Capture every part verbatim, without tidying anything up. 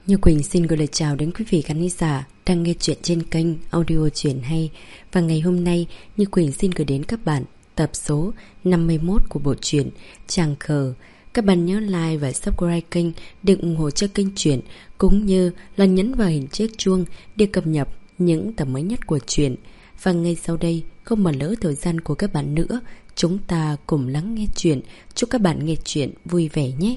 Như Quỳnh xin gửi lời chào đến quý vị khán giả đang nghe chuyện trên kênh audio Chuyện Hay. Và ngày hôm nay, Như Quỳnh xin gửi đến các bạn tập số năm mươi mốt của bộ truyện Chàng Khờ. Các bạn nhớ like và subscribe kênh để ủng hộ cho kênh truyện, cũng như là nhấn vào hình chiếc chuông để cập nhật những tập mới nhất của truyện. Và ngay sau đây, không bỏ lỡ thời gian của các bạn nữa, chúng ta cùng lắng nghe chuyện. Chúc các bạn nghe chuyện vui vẻ nhé.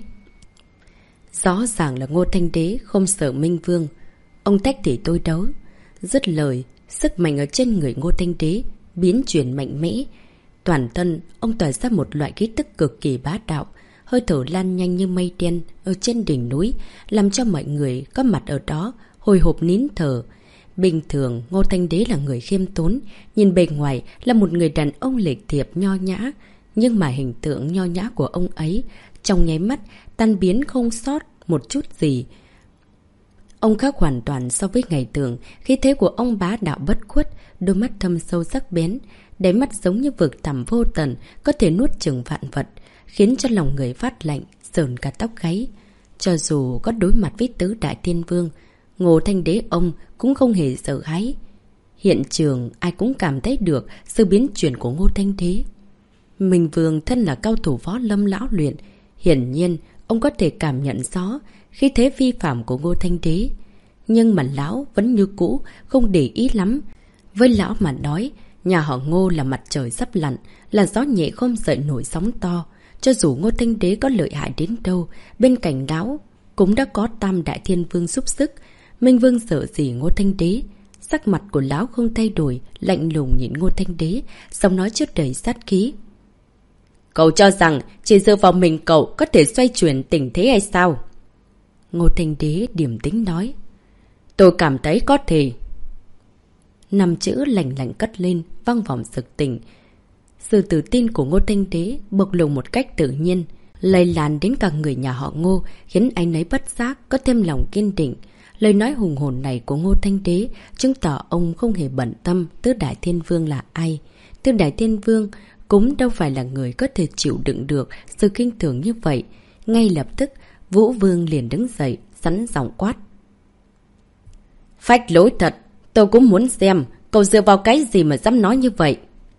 Rõ ràng là Ngô Thanh Đế không sợ Minh Vương. Ông tách thì tôi đấu. Dứt lời, sức mạnh ở trên người Ngô Thanh Đế biến chuyển mạnh mẽ. Toàn thân ông tỏa ra một loại khí tức cực kỳ bá đạo, hơi thở lan nhanh như mây đen ở trên đỉnh núi, làm cho mọi người có mặt ở đó hồi hộp nín thở. Bình thường Ngô Thanh Đế là người khiêm tốn, nhìn bề ngoài là một người đàn ông lịch thiệp nho nhã, nhưng mà hình tượng nho nhã của ông ấy trong nháy mắt tan biến không sót một chút gì. Ông khác hoàn toàn so với ngày thường, khí thế của ông bá đạo bất khuất, đôi mắt thâm sâu sắc bén, đáy mắt giống như vực thẳm vô tận, có thể nuốt chửng vạn vật, khiến cho lòng người phát lạnh, sởn cả tóc gáy. Cho dù có đối mặt với tứ đại thiên vương, Ngô Thanh Đế ông cũng không hề sợ hãi. Hiện trường ai cũng cảm thấy được sự biến chuyển của Ngô Thanh Đế. Minh Vương thân là cao thủ võ lâm lão luyện, hiển nhiên ông có thể cảm nhận rõ khí thế vi phạm của Ngô Thanh Đế. Nhưng mà lão vẫn như cũ, không để ý lắm. Với lão mà nói, nhà họ Ngô là mặt trời sắp lặn, là gió nhẹ không dậy nổi sóng to. Cho dù Ngô Thanh Đế có lợi hại đến đâu, bên cạnh lão cũng đã có tam đại thiên vương giúp sức. Minh Vương sợ gì Ngô Thanh Đế? Sắc mặt của lão không thay đổi, lạnh lùng nhìn Ngô Thanh Đế, giọng nói chứa đầy sát khí. Cậu cho rằng chỉ dựa vào mình cậu có thể xoay chuyển tình thế hay sao? Ngô Thanh Đế điềm tĩnh nói. Tôi cảm thấy có thể. Năm chữ lạnh lạnh cất lên, vang vọng sực tỉnh. Sự tự tin của Ngô Thanh Đế bộc lộ một cách tự nhiên, lây lan đến cả người nhà họ Ngô, khiến anh ấy bất giác có thêm lòng kiên định. Lời nói hùng hồn này của Ngô Thanh Đế chứng tỏ ông không hề bận tâm tứ đại thiên vương là ai. Tứ đại thiên vương cũng đâu phải là người có thể chịu đựng được sự kinh thường như vậy. Ngay lập tức, Vũ Vương liền đứng dậy, sẵn giọng quát. Phách lối thật, tôi cũng muốn xem, cậu dựa vào cái gì mà dám nói như vậy?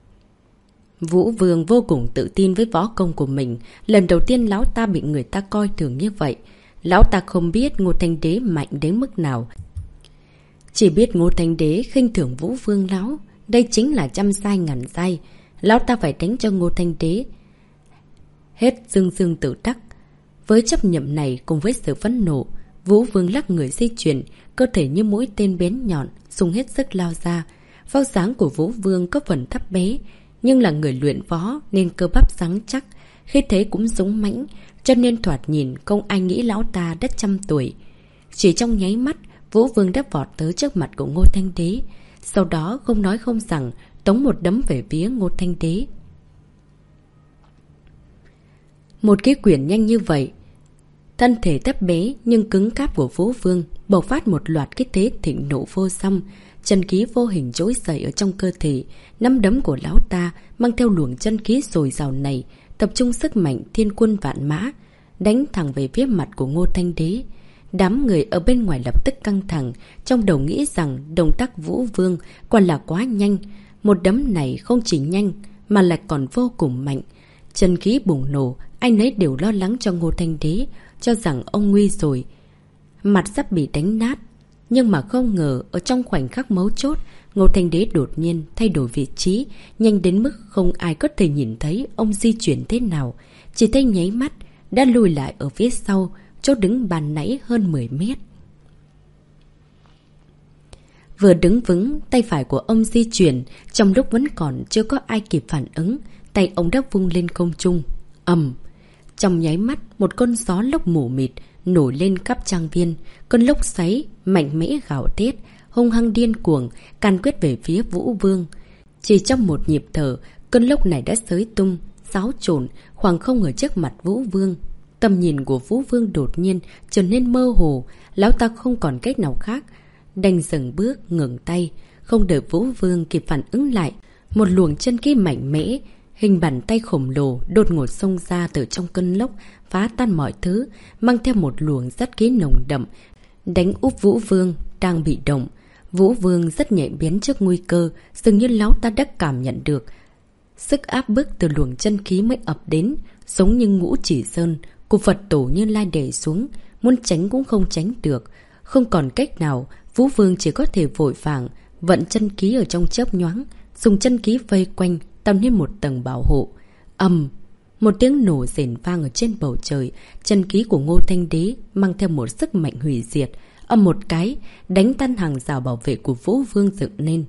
Vũ Vương vô cùng tự tin với võ công của mình, lần đầu tiên lão ta bị người ta coi thường như vậy. Lão ta không biết Ngô Thanh Đế mạnh đến mức nào. Chỉ biết Ngô Thanh Đế khinh thường Vũ Vương lão, đây chính là trăm sai ngàn sai. Lão ta phải đánh cho Ngô Thanh Đế hết dương dương tự đắc. Với chấp nhậm này cùng với sự phẫn nộ, Vũ Vương lắc người di chuyển, cơ thể như mũi tên bén nhọn, dùng hết sức lao ra. Vóc dáng của Vũ Vương có phần thấp bé, nhưng là người luyện võ nên cơ bắp rắn chắc, khí thế cũng dũng mãnh, cho nên thoạt nhìn không ai nghĩ lão ta đã trăm tuổi. Chỉ trong nháy mắt, Vũ Vương đã vọt tới trước mặt của Ngô Thanh Đế, sau đó không nói không rằng tống một đấm về phía Ngô Thanh Đế. Một cái quyền nhanh như vậy, thân thể thấp bé nhưng cứng cáp của Vũ Vương bộc phát một loạt cái thế thịnh nộ vô song, chân khí vô hình trỗi dậy ở trong cơ thể. Nắm đấm của lão ta mang theo luồng chân khí dồi dào này, tập trung sức mạnh thiên quân vạn mã, đánh thẳng về phía mặt của Ngô Thanh Đế. Đám người ở bên ngoài lập tức căng thẳng, trong đầu nghĩ rằng động tác Vũ Vương quả là quá nhanh. Một đấm này không chỉ nhanh mà lại còn vô cùng mạnh. Chân khí bùng nổ, anh ấy đều lo lắng cho Ngô Thanh Đế, cho rằng ông nguy rồi, mặt sắp bị đánh nát. Nhưng mà không ngờ ở trong khoảnh khắc mấu chốt, Ngô Thanh Đế đột nhiên thay đổi vị trí, nhanh đến mức không ai có thể nhìn thấy ông di chuyển thế nào. Chỉ thấy nháy mắt đã lùi lại ở phía sau, chỗ đứng bàn nãy hơn mười mét. Vừa đứng vững, tay phải của ông di chuyển, trong lúc vẫn còn chưa có ai kịp phản ứng, tay ông đã vung lên không trung. Ầm! Trong nháy mắt, một cơn gió lốc mù mịt nổi lên khắp trang viên. Cơn lốc xoáy mạnh mẽ gào thét, hung hăng điên cuồng càn quét về phía Vũ Vương. Chỉ trong một nhịp thở, cơn lốc này đã xới tung, xáo trộn khoảng không ở trước mặt Vũ Vương. Tầm nhìn của Vũ Vương đột nhiên trở nên mơ hồ, lão ta không còn cách nào khác, đành dừng bước ngừng tay. Không đợi Vũ Vương kịp phản ứng lại, một luồng chân khí mạnh mẽ, hình bàn tay khổng lồ đột ngột xông ra từ trong cơn lốc, phá tan mọi thứ, mang theo một luồng sát khí nồng đậm, Đánh úp Vũ Vương đang bị động. Vũ Vương rất nhạy bén trước nguy cơ, dường như lão ta đã cảm nhận được sức áp bức từ luồng chân khí mới ập đến, giống như Ngũ Chỉ Sơn của Phật tổ Như Lai đè xuống, muốn tránh cũng không tránh được. Không còn cách nào, Vũ Vương chỉ có thể vội vàng vận chân khí ở trong chớp nhoáng, dùng chân khí vây quanh, tạo nên một tầng bảo hộ. Ầm, một tiếng nổ rền vang ở trên bầu trời, chân khí của Ngô Thanh Đế mang theo một sức mạnh hủy diệt, ầm một cái, đánh tan hàng rào bảo vệ của Vũ Vương dựng lên.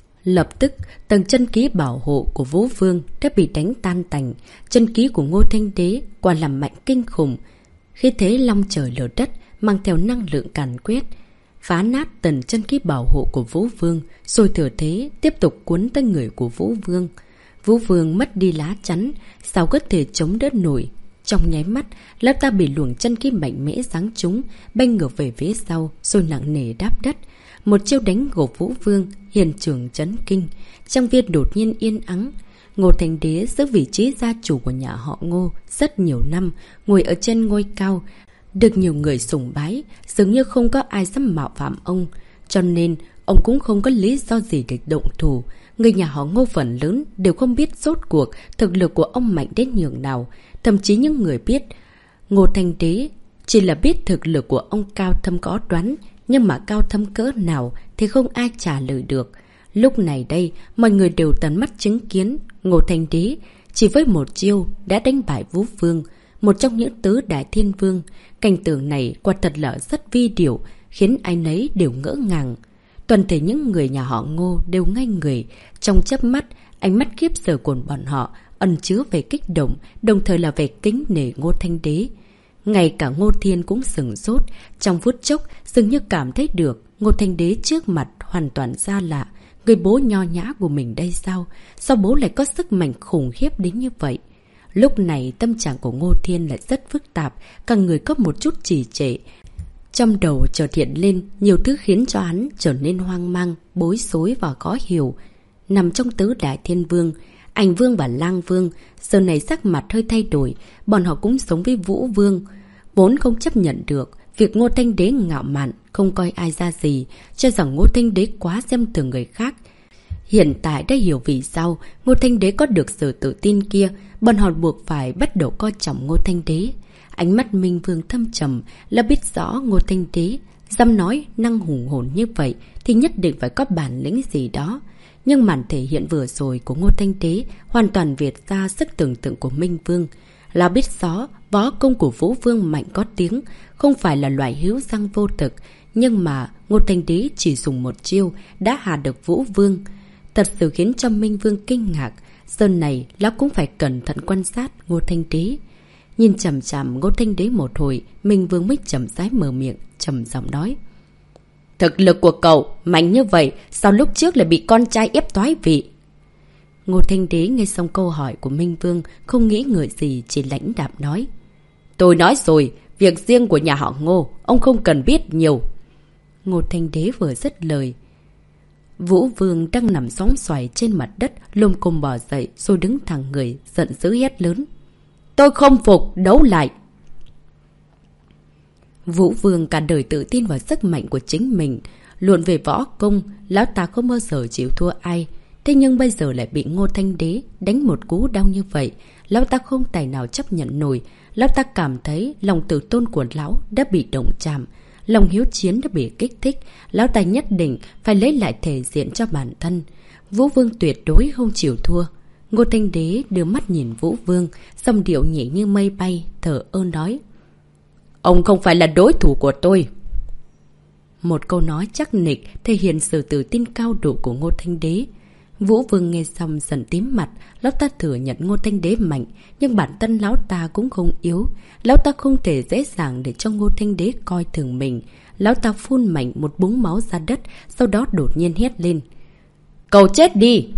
Lập tức, tầng chân khí bảo hộ của Vũ Vương đã bị đánh tan tành, chân khí của Ngô Thanh Đế quả làm mạnh kinh khủng. Khi thế long trời lở đất, mang theo năng lượng càn quét, phá nát tầng chân khí bảo hộ của Vũ Vương, rồi thừa thế tiếp tục cuốn tới người của Vũ Vương. Vũ Vương mất đi lá chắn, sao có thể chống đỡ nổi. Trong nháy mắt, lão ta bị luồng chân khí mạnh mẽ giáng trúng, bay ngược về phía sau, rồi nặng nề đáp đất. Một chiêu đánh gục Vũ Vương, hiện trường chấn kinh. Trong viên đột nhiên yên ắng. Ngô Thanh Đế giữ vị trí gia chủ của nhà họ Ngô rất nhiều năm, ngồi ở trên ngôi cao, được nhiều người sùng bái, dường như không có ai dám mạo phạm ông. Cho nên, ông cũng không có lý do gì để động thủ. Người nhà họ Ngô phần lớn đều không biết rốt cuộc thực lực của ông mạnh đến nhường nào. Thậm chí những người biết Ngô Thanh Đế chỉ là biết thực lực của ông cao thâm có đoán, nhưng mà cao thâm cỡ nào thì không ai trả lời được. Lúc này đây, mọi người đều tận mắt chứng kiến Ngô Thanh Đế chỉ với một chiêu đã đánh bại Vũ Vương, một trong những tứ đại thiên vương. Cảnh tượng này quả thật là rất vi diệu, khiến ai nấy đều ngỡ ngàng. Toàn thể những người nhà họ Ngô đều ngây người. Trong chớp mắt, ánh mắt khiếp sợ của bọn họ ẩn chứa về kích động, đồng thời là về kính nể Ngô Thanh Đế. Ngay cả Ngô Thiên cũng sửng sốt, trong phút chốc dường như cảm thấy được Ngô Thanh Đế trước mặt hoàn toàn xa lạ. Người bố nho nhã của mình đây sao? Sao bố lại có sức mạnh khủng khiếp đến như vậy? Lúc này tâm trạng của Ngô Thiên lại rất phức tạp, cả người có một chút trì trệ. Trong đầu chợt hiện lên nhiều thứ khiến cho hắn trở nên hoang mang, bối rối và khó hiểu. Nằm trong tứ đại thiên vương, Ảnh Vương và Lang Vương giờ này sắc mặt hơi thay đổi, bọn họ cũng sống với Vũ Vương, vốn không chấp nhận được việc Ngô Thanh Đế ngạo mạn, không coi ai ra gì, cho rằng Ngô Thanh Đế quá xem thường người khác. Hiện tại đã hiểu vì sao Ngô Thanh Đế có được sự tự tin kia, bọn họ buộc phải bắt đầu coi trọng Ngô Thanh Đế. Ánh mắt Minh Vương thâm trầm là biết rõ Ngô Thanh Đế dám nói năng hùng hồn như vậy thì nhất định phải có bản lĩnh gì đó. Nhưng màn thể hiện vừa rồi của Ngô Thanh Đế hoàn toàn vượt ra sức tưởng tượng của Minh Vương. Là biết rõ võ công của Vũ Vương mạnh có tiếng, không phải là loại hữu răng vô thực, nhưng mà Ngô Thanh Đế chỉ dùng một chiêu đã hạ được Vũ Vương. Thật sự khiến cho Minh Vương kinh ngạc. Giờ này lão cũng phải cẩn thận quan sát Ngô Thanh Đế. Nhìn chằm chằm Ngô Thanh Đế một hồi, Minh Vương mới chậm rãi mở miệng, trầm giọng nói: Thực lực của cậu mạnh như vậy, sao lúc trước lại bị con trai ép toái vị? Ngô Thanh Đế nghe xong câu hỏi của Minh Vương, không nghĩ ngợi gì, chỉ lãnh đạm nói: Tôi nói rồi, việc riêng của nhà họ Ngô, ông không cần biết nhiều. Ngô Thanh Đế vừa dứt lời, Vũ Vương đang nằm sóng xoài trên mặt đất, lồm cồm bò dậy rồi đứng thẳng người, giận dữ hét lớn: Tôi không phục, đấu lại! Vũ Vương cả đời tự tin vào sức mạnh của chính mình, luận về võ công, lão ta không bao giờ chịu thua ai. Thế nhưng bây giờ lại bị Ngô Thanh Đế đánh một cú đau như vậy, lão ta không tài nào chấp nhận nổi. Lão ta cảm thấy lòng tự tôn của lão đã bị động chạm, lòng hiếu chiến đã bị kích thích. Lão ta nhất định phải lấy lại thể diện cho bản thân. Vũ Vương tuyệt đối không chịu thua. Ngô Thanh Đế đưa mắt nhìn Vũ Vương, giọng điệu nhẹ như mây bay, thở ơ nói: Ông không phải là đối thủ của tôi. Một câu nói chắc nịch thể hiện sự tự tin cao độ của Ngô Thanh Đế. Vũ Vương nghe xong dần tím mặt. Lão ta thừa nhận Ngô Thanh Đế mạnh, nhưng bản thân lão ta cũng không yếu. Lão ta không thể dễ dàng để cho Ngô Thanh Đế coi thường mình. Lão ta phun mạnh một búng máu ra đất, sau đó đột nhiên hét lên: Cậu chết đi!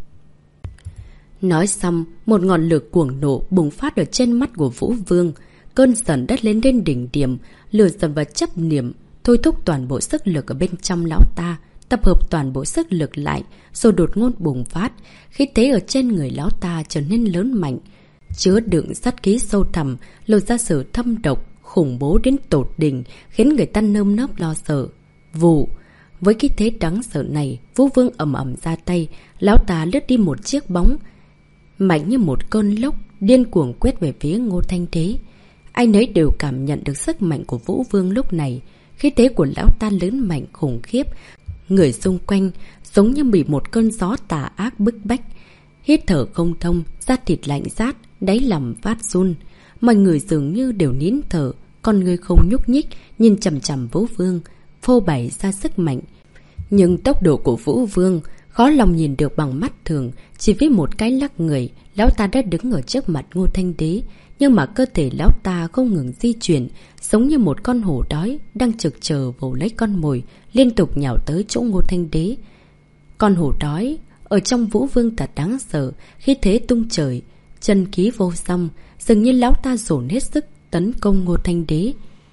Nói xong, một ngọn lửa cuồng nổ bùng phát ở trên mắt của Vũ Vương. Cơn giận đất lên đến đỉnh điểm, lửa giận và chấp niệm thôi thúc toàn bộ sức lực ở bên trong lão ta, tập hợp toàn bộ sức lực lại, rồi đột ngột bùng phát. Khí thế ở trên người lão ta trở nên lớn mạnh, chứa đựng sát khí sâu thẳm, lộ ra sự thâm độc, khủng bố đến tột đỉnh, khiến người ta nơm nớp lo sợ. Vụ! Với cái thế đáng sợ này, Vũ Vương ầm ầm ra tay, lão ta lướt đi một chiếc bóng, mạnh như một cơn lốc, điên cuồng quét về phía Ngô Thanh Đế. Ai nấy đều cảm nhận được sức mạnh của Vũ Vương lúc này. Khí thế của lão ta lớn mạnh khủng khiếp. Người xung quanh giống như bị một cơn gió tà ác bức bách. Hít thở không thông, da thịt lạnh rát, đáy lòng phát run. Mọi người dường như đều nín thở, con người không nhúc nhích, nhìn chằm chằm Vũ Vương, phô bày ra sức mạnh. Nhưng tốc độ của Vũ Vương khó lòng nhìn được bằng mắt thường. Chỉ với một cái lắc người, lão ta đã đứng ở trước mặt Ngô Thanh Đế. Nhưng mà cơ thể lão ta không ngừng di chuyển, giống như một con hổ đói đang trực chờ vồ lấy con mồi, liên tục nhào tới chỗ Ngô Thanh Đế. Con hổ đói ở trong Vũ Vương thật đáng sợ, khi thế tung trời, chân khí vô song, dường như lão ta dồn hết sức tấn công Ngô Thanh Đế,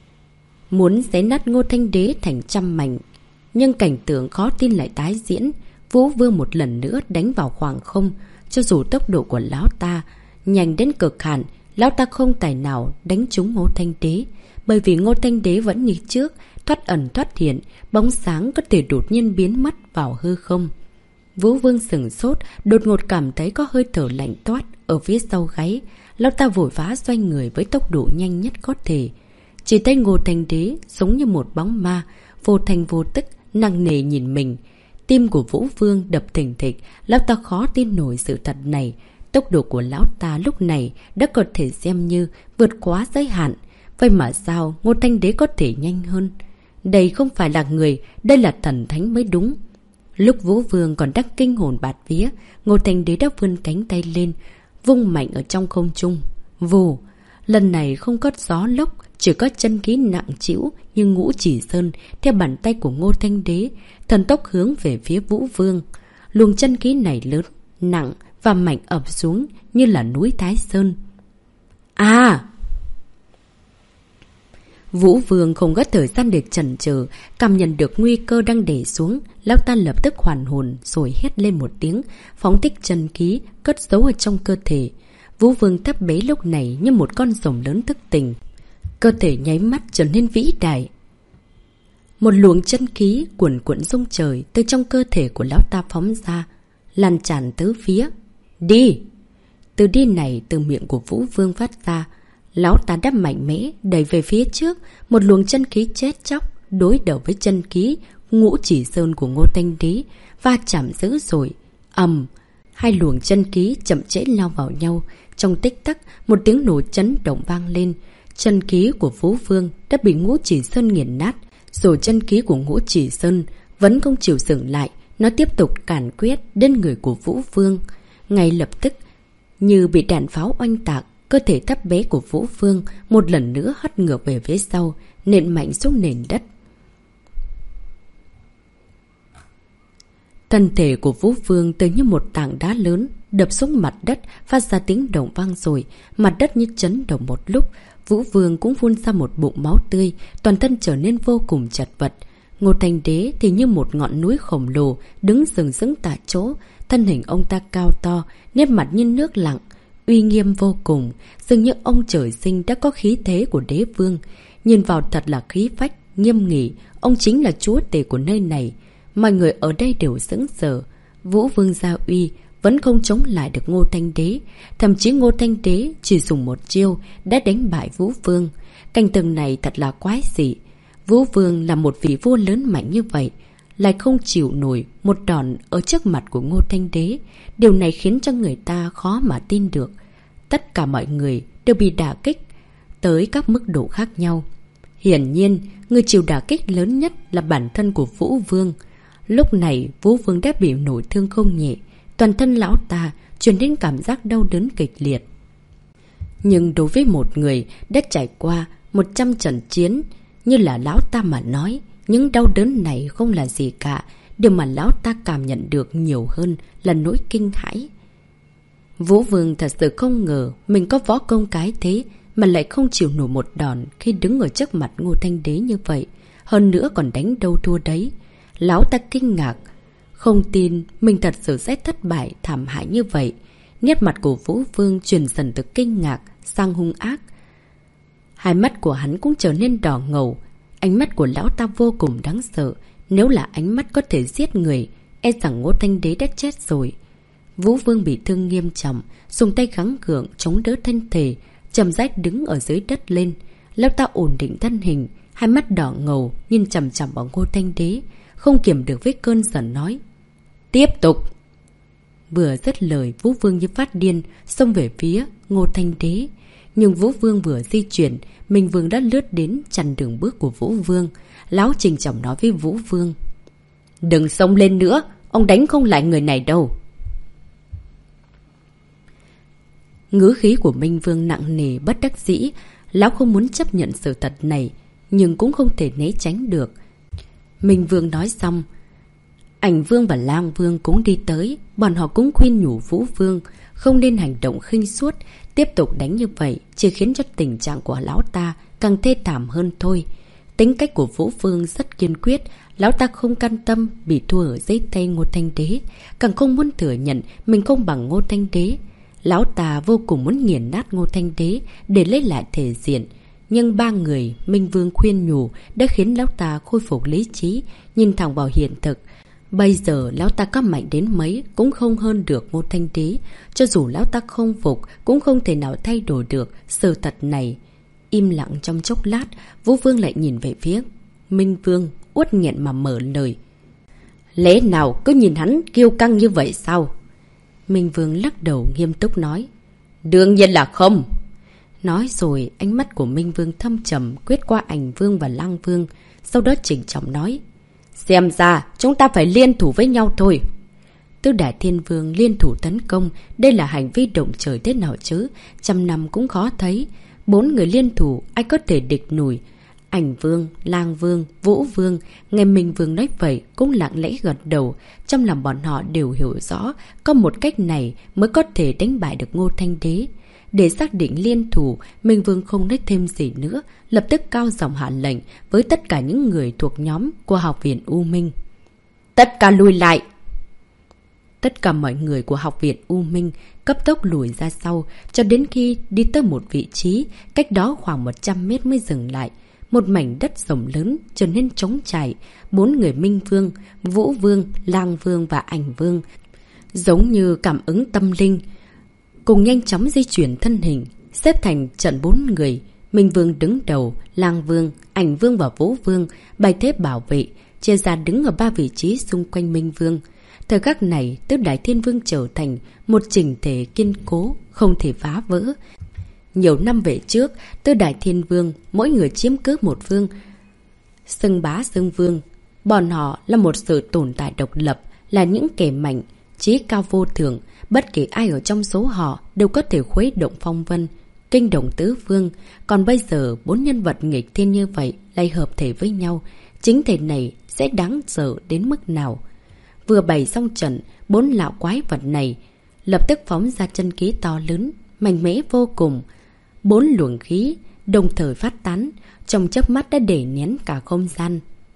muốn xé nát Ngô Thanh Đế thành trăm mảnh. Nhưng cảnh tượng khó tin lại tái diễn. Vũ Vương một lần nữa đánh vào khoảng không. Cho dù tốc độ của lão ta nhanh đến cực hạn, lão ta không tài nào đánh trúng Ngô Thanh Đế, bởi vì Ngô Thanh Đế vẫn như trước, thoát ẩn thoát hiện, bóng sáng có thể đột nhiên biến mất vào hư không. Vũ Vương sửng sốt, đột ngột cảm thấy có hơi thở lạnh toát ở phía sau gáy. Lão ta vội vã xoay người với tốc độ nhanh nhất có thể. Chỉ thấy Ngô Thanh Đế giống như một bóng ma, vô thành vô tức, nặng nề nhìn mình. Tim của Vũ Vương đập thình thịch, lão ta khó tin nổi sự thật này. Tốc độ của lão ta lúc này đã có thể xem như vượt quá giới hạn. Vậy mà sao Ngô Thanh Đế có thể nhanh hơn? Đây không phải là người, đây là thần thánh mới đúng. Lúc Vũ Vương còn đang kinh hồn bạt vía, Ngô Thanh Đế đã vươn cánh tay lên, vung mạnh ở trong không trung. Vù! Lần này không có gió lốc, chỉ có chân khí nặng trĩu như ngũ chỉ sơn. Theo bàn tay của Ngô Thanh Đế, thần tốc hướng về phía Vũ Vương. Luồng chân khí này lớn, nặng và mạnh ập xuống như là núi Thái Sơn. À! Vũ Vương không có thời gian để chần chừ, cảm nhận được nguy cơ đang đè xuống, lão ta lập tức hoàn hồn rồi hét lên một tiếng, phóng thích chân khí cất giấu ở trong cơ thể. Vũ Vương thấp bé lúc này như một con rồng lớn thức tỉnh, cơ thể nháy mắt trở nên vĩ đại. Một luồng chân khí cuồn cuộn rung trời từ trong cơ thể của lão ta phóng ra, lan tràn tứ phía. Đi! Từ đi này từ miệng của Vũ Vương phát ra, lão ta đắp mạnh mẽ đẩy về phía trước, một luồng chân khí chết chóc đối đầu với chân khí ngũ chỉ sơn của Ngô Thanh Đế, va chạm dữ dội. Ầm! Hai luồng chân khí chậm trễ lao vào nhau. Trong tích tắc, một tiếng nổ chấn động vang lên. Chân khí của Vũ Vương đã bị ngũ chỉ sơn nghiền nát, rồi chân khí của ngũ chỉ sơn vẫn không chịu dừng lại, nó tiếp tục càn quét đến người của Vũ Vương. Ngay lập tức, như bị đạn pháo oanh tạc, cơ thể thấp bé của Vũ Vương một lần nữa hất ngược về phía sau, nện mạnh xuống nền đất. Thân thể của Vũ Vương tự như một tảng đá lớn đập xuống mặt đất, phát ra tiếng động vang rồi. Mặt đất như chấn động một lúc, Vũ Vương cũng phun ra một bụng máu tươi, toàn thân trở nên vô cùng chật vật. Ngô Thanh Đế thì như một ngọn núi khổng lồ đứng sừng sững tại chỗ. Thân hình ông ta cao to, nét mặt như nước lặng, uy nghiêm vô cùng, dường như ông trời sinh đã có khí thế của đế vương. Nhìn vào thật là khí phách, nghiêm nghị, ông chính là chúa tể của nơi này. Mọi người ở đây đều sững sờ. Vũ Vương gia uy vẫn không chống lại được Ngô Thanh Đế. Thậm chí Ngô Thanh Đế chỉ dùng một chiêu đã đánh bại Vũ Vương. Cảnh tượng này thật là quái dị. Vũ Vương là một vị vua lớn mạnh như vậy, lại không chịu nổi một đòn ở trước mặt của Ngô Thanh Đế. Điều này khiến cho người ta khó mà tin được. Tất cả mọi người đều bị đả kích tới các mức độ khác nhau. Hiển nhiên, người chịu đả kích lớn nhất là bản thân của Vũ Vương. Lúc này, Vũ Vương đã bị nổi thương không nhẹ. Toàn thân lão ta truyền đến cảm giác đau đớn kịch liệt. Nhưng đối với một người đã trải qua một trăm trận chiến như là lão ta mà nói, những đau đớn này không là gì cả. Điều mà lão ta cảm nhận được nhiều hơn là nỗi kinh hãi. Vũ Vương thật sự không ngờ mình có võ công cái thế mà lại không chịu nổi một đòn khi đứng ở trước mặt Ngô Thanh Đế như vậy. Hơn nữa còn đánh đâu thua đấy. Lão ta kinh ngạc, không tin mình thật sự sẽ thất bại thảm hại như vậy. Nét mặt của Vũ Vương chuyển dần từ kinh ngạc sang hung ác. Hai mắt của hắn cũng trở nên đỏ ngầu. Ánh mắt của lão ta vô cùng đáng sợ. Nếu là ánh mắt có thể giết người, e rằng Ngô Thanh Đế đã chết rồi. Vũ Vương bị thương nghiêm trọng, dùng tay gắng gượng chống đỡ thân thể, chậm rãi đứng ở dưới đất lên. Lão ta ổn định thân hình, hai mắt đỏ ngầu nhìn chằm chằm vào Ngô Thanh Đế, không kiềm được với cơn giận nói: tiếp tục! Vừa dứt lời, Vũ Vương như phát điên xông về phía Ngô Thanh Đế. Nhưng Vũ Vương vừa di chuyển, Minh Vương đã lướt đến chặn đường bước của Vũ Vương. Lão Trình Trọng nói với Vũ Vương: đừng xông lên nữa, ông đánh không lại người này đâu. Ngữ khí của Minh Vương nặng nề bất đắc dĩ. Lão không muốn chấp nhận sự thật này, nhưng cũng không thể né tránh được. Minh Vương nói xong, Ảnh Vương và Lang Vương cũng đi tới. Bọn họ cũng khuyên nhủ Vũ Vương không nên hành động khinh suốt. Tiếp tục đánh như vậy chỉ khiến cho tình trạng của lão ta càng thê thảm hơn thôi. Tính cách của Vũ Vương rất kiên quyết. Lão ta không can tâm bị thua ở dưới tay Ngô Thanh Đế, càng không muốn thừa nhận mình không bằng Ngô Thanh Đế. Lão ta vô cùng muốn nghiền nát Ngô Thanh Đế để lấy lại thể diện. Nhưng ba người Minh Vương khuyên nhủ đã khiến lão ta khôi phục lý trí, nhìn thẳng vào hiện thực. Bây giờ lão ta có mạnh đến mấy cũng không hơn được Ngô Thanh Đế. Cho dù lão ta không phục cũng không thể nào thay đổi được sự thật này. Im lặng trong chốc lát, Vũ Vương lại nhìn về phía Minh Vương, uất nghẹn mà mở lời: lẽ nào cứ nhìn hắn kiêu căng như vậy sao? Minh Vương lắc đầu nghiêm túc nói: đương nhiên là không. Nói rồi ánh mắt của Minh Vương thâm trầm quét qua Ảnh Vương và Lang Vương, sau đó trịnh trọng nói: xem ra chúng ta phải liên thủ với nhau thôi. Tứ Đại Thiên Vương liên thủ tấn công, đây là hành vi động trời thế nào chứ, trăm năm cũng khó thấy. Bốn người liên thủ ai có thể địch nổi. Ảnh Vương, Lang Vương, Vũ Vương nghe Minh Vương nói vậy cũng lặng lẽ gật đầu. Trong lòng bọn họ đều hiểu rõ có một cách này mới có thể đánh bại được Ngô Thanh Đế. Để xác định liên thủ, Minh Vương không nói thêm gì nữa, lập tức cao giọng hạ lệnh với tất cả những người thuộc nhóm của Học viện U Minh: tất cả lùi lại! Tất cả mọi người của Học viện U Minh cấp tốc lùi ra sau, cho đến khi đi tới một vị trí cách đó khoảng một trăm mét mới dừng lại. Một mảnh đất rộng lớn trở nên trống trải. Bốn người Minh Vương, Vũ Vương, Lang Vương và Ảnh Vương giống như cảm ứng tâm linh, cùng nhanh chóng di chuyển thân hình, xếp thành trận bốn người. Minh Vương đứng đầu, Lang Vương, Ảnh Vương và Vũ Vương bày thế bảo vệ, chia ra đứng ở ba vị trí xung quanh Minh Vương. Thời khắc này, Tứ Đại Thiên Vương trở thành một chỉnh thể kiên cố, không thể phá vỡ. Nhiều năm về trước, Tứ Đại Thiên Vương mỗi người chiếm cứ một vương, xưng bá xưng vương. Bọn họ là một sự tồn tại độc lập, là những kẻ mạnh, trí cao vô thượng. Bất kỳ ai ở trong số họ đều có thể khuấy động phong vân, kinh động tứ phương. Còn bây giờ bốn nhân vật nghịch thiên như vậy lại hợp thể với nhau, chính thể này sẽ đáng sợ đến mức nào? Vừa bày xong trận, bốn lão quái vật này lập tức phóng ra chân khí to lớn, mạnh mẽ vô cùng. Bốn luồng khí đồng thời phát tán, trong chớp mắt đã đè nén cả không gian.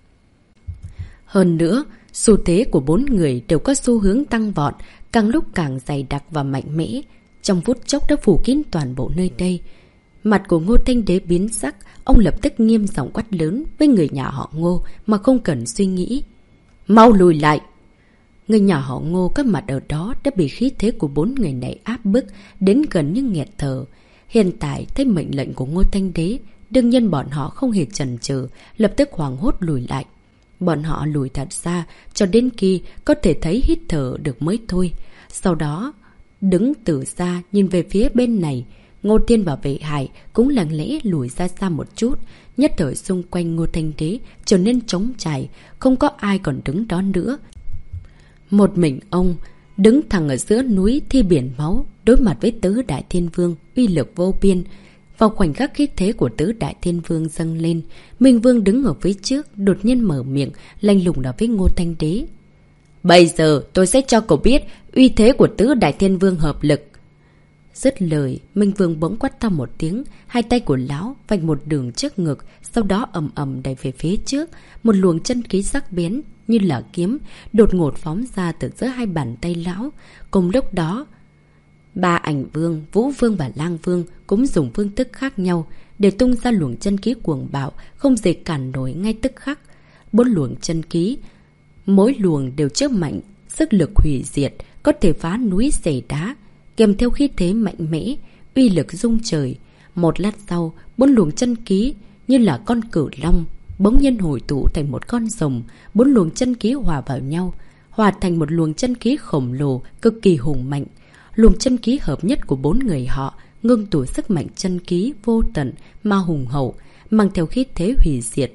Hơn nữa, xu thế của bốn người đều có xu hướng tăng vọt, càng lúc càng dày đặc và mạnh mẽ. Trong phút chốc đã phủ kín toàn bộ nơi đây. Mặt của Ngô Thanh Đế biến sắc, ông lập tức nghiêm giọng quát lớn với người nhà họ Ngô mà không cần suy nghĩ: mau lùi lại! Người nhà họ Ngô có mặt ở đó đã bị khí thế của bốn người này áp bức đến gần như nghẹt thở. Hiện tại thấy mệnh lệnh của Ngô Thanh Đế, đương nhiên bọn họ không hề chần chừ, lập tức hoảng hốt lùi lại. Bọn họ lùi thật xa cho đến khi có thể thấy hít thở được mới thôi. Sau đó đứng từ xa nhìn về phía bên này. Ngô Thiên và Vệ Hải cũng lặng lẽ lùi ra xa một chút. Nhất thời xung quanh Ngô Thanh Đế trở nên trống trải, không có ai còn đứng đó nữa. Một mình ông đứng thẳng ở giữa núi thi biển máu, đối mặt với Tứ Đại Thiên Vương uy lực vô biên. Vào khoảnh khắc khí thế của Tứ Đại Thiên Vương dâng lên, Minh Vương đứng ở phía trước đột nhiên mở miệng lạnh lùng nói với Ngô Thanh Đế: bây giờ tôi sẽ cho cậu biết uy thế của Tứ Đại Thiên Vương hợp lực. Dứt lời, Minh Vương bỗng quát to một tiếng, hai tay của lão vạch một đường trước ngực, sau đó ầm ầm đẩy về phía trước. Một luồng chân khí sắc bén như là kiếm đột ngột phóng ra từ giữa hai bàn tay lão. Cùng lúc đó, ba Ảnh Vương, Vũ Vương và Lang Vương cũng dùng phương thức khác nhau để tung ra luồng chân khí cuồng bạo, không gì cản nổi ngay tức khắc. Bốn luồng chân khí, mỗi luồng đều chớp mạnh, sức lực hủy diệt, có thể phá núi xẻ đá, kèm theo khí thế mạnh mẽ, uy lực rung trời. Một lát sau, bốn luồng chân khí như là con cửu long bỗng nhiên hồi tụ thành một con rồng. Bốn luồng chân khí hòa vào nhau, hòa thành một luồng chân khí khổng lồ, cực kỳ hùng mạnh. Luồng chân khí hợp nhất của bốn người họ ngưng tụ sức mạnh chân khí vô tận mà hùng hậu, mang theo khí thế hủy diệt,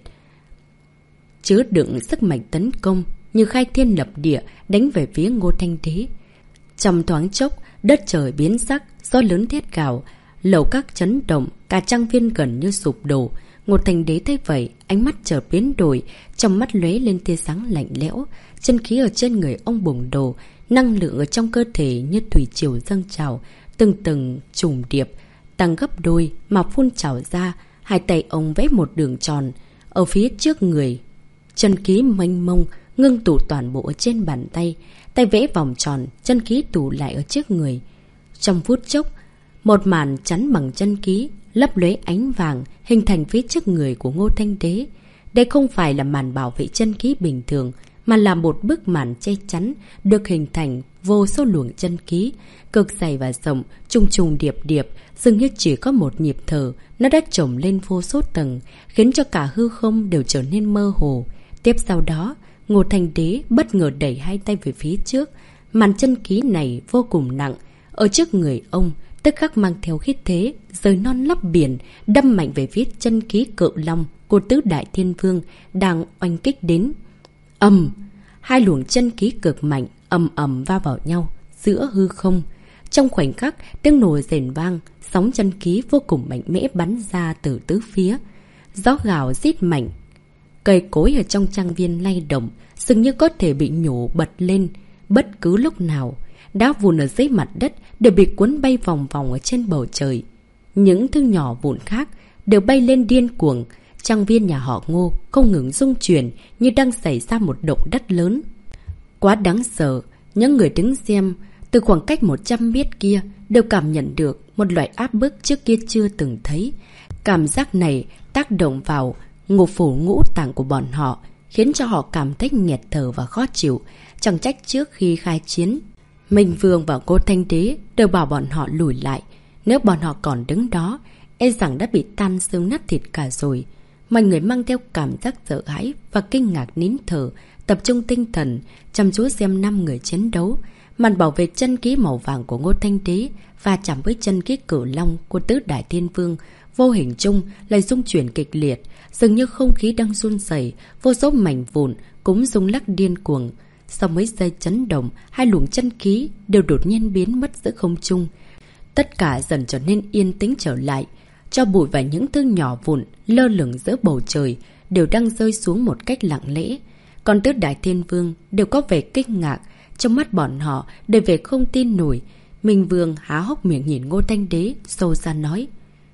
chứa đựng sức mạnh tấn công như khai thiên lập địa, đánh về phía Ngô Thanh Đế. Trong thoáng chốc, đất trời biến sắc, gió lớn thét gào, lầu các chấn động, cả trang viên gần như sụp đổ. Ngô Thanh Đế thấy vậy, ánh mắt chợt biến đổi, trong mắt lóe lên tia sáng lạnh lẽo. Chân khí ở trên người ông bùng nổ, năng lượng ở trong cơ thể như thủy triều dâng trào, từng từng trùng điệp, tăng gấp đôi mà phun trào ra. Hai tay ông vẽ một đường tròn ở phía trước người, chân khí mênh mông ngưng tụ toàn bộ ở trên bàn tay, tay vẽ vòng tròn, chân khí tụ lại ở trước người. Trong phút chốc, một màn chắn bằng chân khí lấp lóe ánh vàng hình thành phía trước người của Ngô Thanh Đế. Đây không phải là màn bảo vệ chân khí bình thường, mà là một bức màn che chắn được hình thành vô số luồng chân khí cực dày và rộng, trùng trùng điệp điệp, dường như chỉ có một nhịp thở, nó đã chồng lên vô số tầng, khiến cho cả hư không đều trở nên mơ hồ. Tiếp sau đó, Ngô Thanh Đế bất ngờ đẩy hai tay về phía trước. Màn chân khí này vô cùng nặng, ở trước người ông tức khắc mang theo khí thế rời non lấp biển, đâm mạnh về phía chân khí cự long của Tứ Đại Thiên Vương đang oanh kích đến. Ầm, hai luồng chân khí cực mạnh ầm ầm va vào nhau giữa hư không. Trong khoảnh khắc, tiếng nổ rền vang, sóng chân khí vô cùng mạnh mẽ bắn ra từ tứ phía. Gió gào rít mạnh, cây cối ở trong trang viên lay động, dường như có thể bị nhổ bật lên bất cứ lúc nào. Đá vụn ở dưới mặt đất đều bị cuốn bay vòng vòng ở trên bầu trời. Những thứ nhỏ vụn khác đều bay lên điên cuồng. Trang viên nhà họ Ngô không ngừng rung chuyển như đang xảy ra một động đất lớn. Quá đáng sợ, những người đứng xem từ khoảng cách một trăm mét kia đều cảm nhận được một loại áp bức trước kia chưa từng thấy. Cảm giác này tác động vào ngũ phủ ngũ tạng của bọn họ, khiến cho họ cảm thấy nghẹt thở và khó chịu. Chẳng trách trước khi khai chiến, Minh Vương và Ngô Thanh Đế đều bảo bọn họ lùi lại. Nếu bọn họ còn đứng đó, e rằng đã bị tan xương nát thịt cả rồi. Mọi người mang theo cảm giác sợ hãi và kinh ngạc nín thở, tập trung tinh thần, chăm chú xem năm người chiến đấu. Màn bảo vệ chân khí màu vàng của Ngô Thanh Đế và chạm với chân khí cửu long của Tứ Đại Thiên Vương, vô hình chung lại rung chuyển kịch liệt, dường như không khí đang run rẩy, vô số mảnh vụn cũng rung lắc điên cuồng. Sau mấy giây chấn động, hai luồng chân khí đều đột nhiên biến mất giữa không trung. Tất cả dần trở nên yên tĩnh trở lại. Cho bụi và những thứ nhỏ vụn lơ lửng giữa bầu trời đều đang rơi xuống một cách lặng lẽ. Còn Tứ Đại Thiên Vương đều có vẻ kinh ngạc, trong mắt bọn họ đều vẻ không tin nổi. Minh Vương há hốc miệng nhìn Ngô Thanh Đế, sâu xa nói: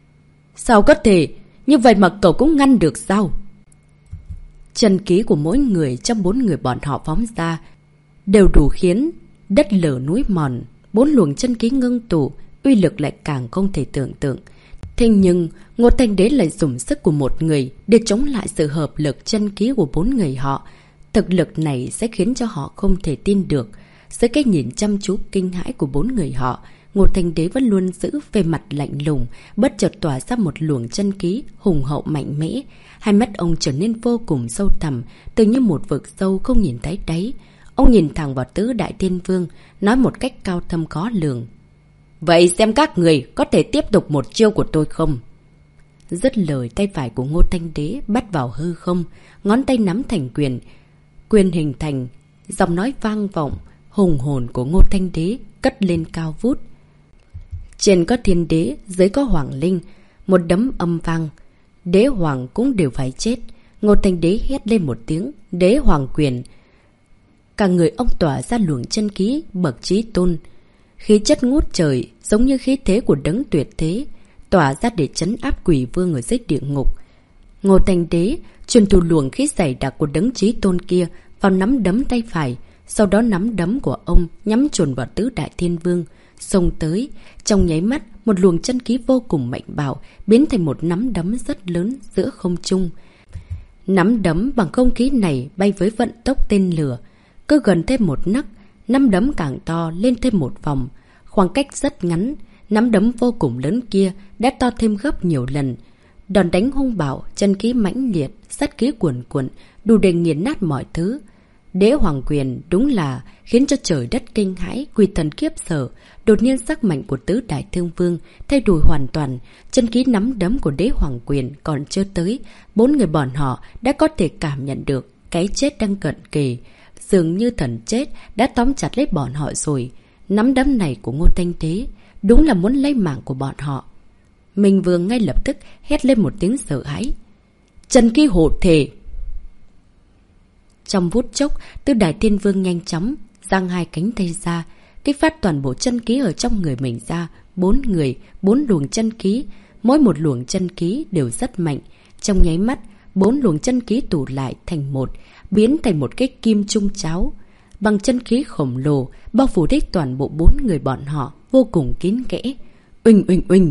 Sao có thể? Như vậy mà cậu cũng ngăn được sao? Chân khí của mỗi người trong bốn người bọn họ phóng ra đều đủ khiến đất lở núi mòn. Bốn luồng chân khí ngưng tụ, uy lực lại càng không thể tưởng tượng. Thế nhưng Ngô Thanh Đế lại dùng sức của một người để chống lại sự hợp lực chân khí của bốn người họ. Thực lực này sẽ khiến cho họ không thể tin được. Dưới cái nhìn chăm chú kinh hãi của bốn người họ, Ngô Thanh Đế vẫn luôn giữ về mặt lạnh lùng, bất chợt tỏa ra một luồng chân khí hùng hậu mạnh mẽ. Hai mắt ông trở nên vô cùng sâu thẳm, tự như một vực sâu không nhìn thấy đáy. Ông nhìn thẳng vào Tứ Đại Thiên Vương, nói một cách cao thâm khó lường: Vậy xem các người có thể tiếp tục một chiêu của tôi không? Dứt lời, tay phải của Ngô Thanh Đế bắt vào hư không, ngón tay nắm thành quyền. Quyền hình thành, giọng nói vang vọng, hùng hồn của Ngô Thanh Đế cất lên cao vút. Trên có thiên đế, dưới có hoàng linh, một đấm âm vang. Đế hoàng cũng đều phải chết. Ngô Thanh Đế hét lên một tiếng, đế hoàng quyền. Cả người ông tỏa ra luồng chân khí bậc chí tôn. Khí chất ngút trời, giống như khí thế của đấng tuyệt thế, tỏa ra để trấn áp quỷ vương ở dưới địa ngục. Ngô Thanh Đế truyền thụ luồng khí dày đặc của đấng chí tôn kia vào nắm đấm tay phải, sau đó nắm đấm của ông nhắm chuẩn vào Tứ Đại Thiên Vương, xông tới. Trong nháy mắt, một luồng chân khí vô cùng mạnh bạo biến thành một nắm đấm rất lớn giữa không trung. Nắm đấm bằng không khí này bay với vận tốc tên lửa. Cứ gần thêm một nấc, nắm đấm càng to lên thêm một vòng. Khoảng cách rất ngắn, nắm đấm vô cùng lớn kia đã to thêm gấp nhiều lần. Đòn đánh hung bạo, chân khí mãnh liệt, sát khí cuồn cuộn, đủ để nghiền nát mọi thứ. Đế Hoàng Quyền đúng là khiến cho trời đất kinh hãi, quỷ thần kiếp sợ. Đột nhiên sắc mạnh của tứ đại thương vương thay đổi hoàn toàn. Chân khí nắm đấm của Đế Hoàng Quyền còn chưa tới, bốn người bọn họ đã có thể cảm nhận được cái chết đang cận kề. Dường như thần chết đã tóm chặt lấy bọn họ rồi. Nắm đấm này của Ngô Thanh Đế đúng là muốn lấy mạng của bọn họ. Minh Vương ngay lập tức hét lên một tiếng sợ hãi. Chân khí hộ thể! Trong phút chốc, Tứ Đại Thiên Vương nhanh chóng giang hai cánh tay ra, kích phát toàn bộ chân khí ở trong người mình ra. Bốn người, bốn luồng chân khí, mỗi một luồng chân khí đều rất mạnh. Trong nháy mắt, bốn luồng chân khí tụ lại thành một, biến thành một cái kim trung cháo. Bằng chân khí khổng lồ, bao phủ đích toàn bộ bốn người bọn họ, vô cùng kín kẽ. Uỳnh uỳnh uỳnh!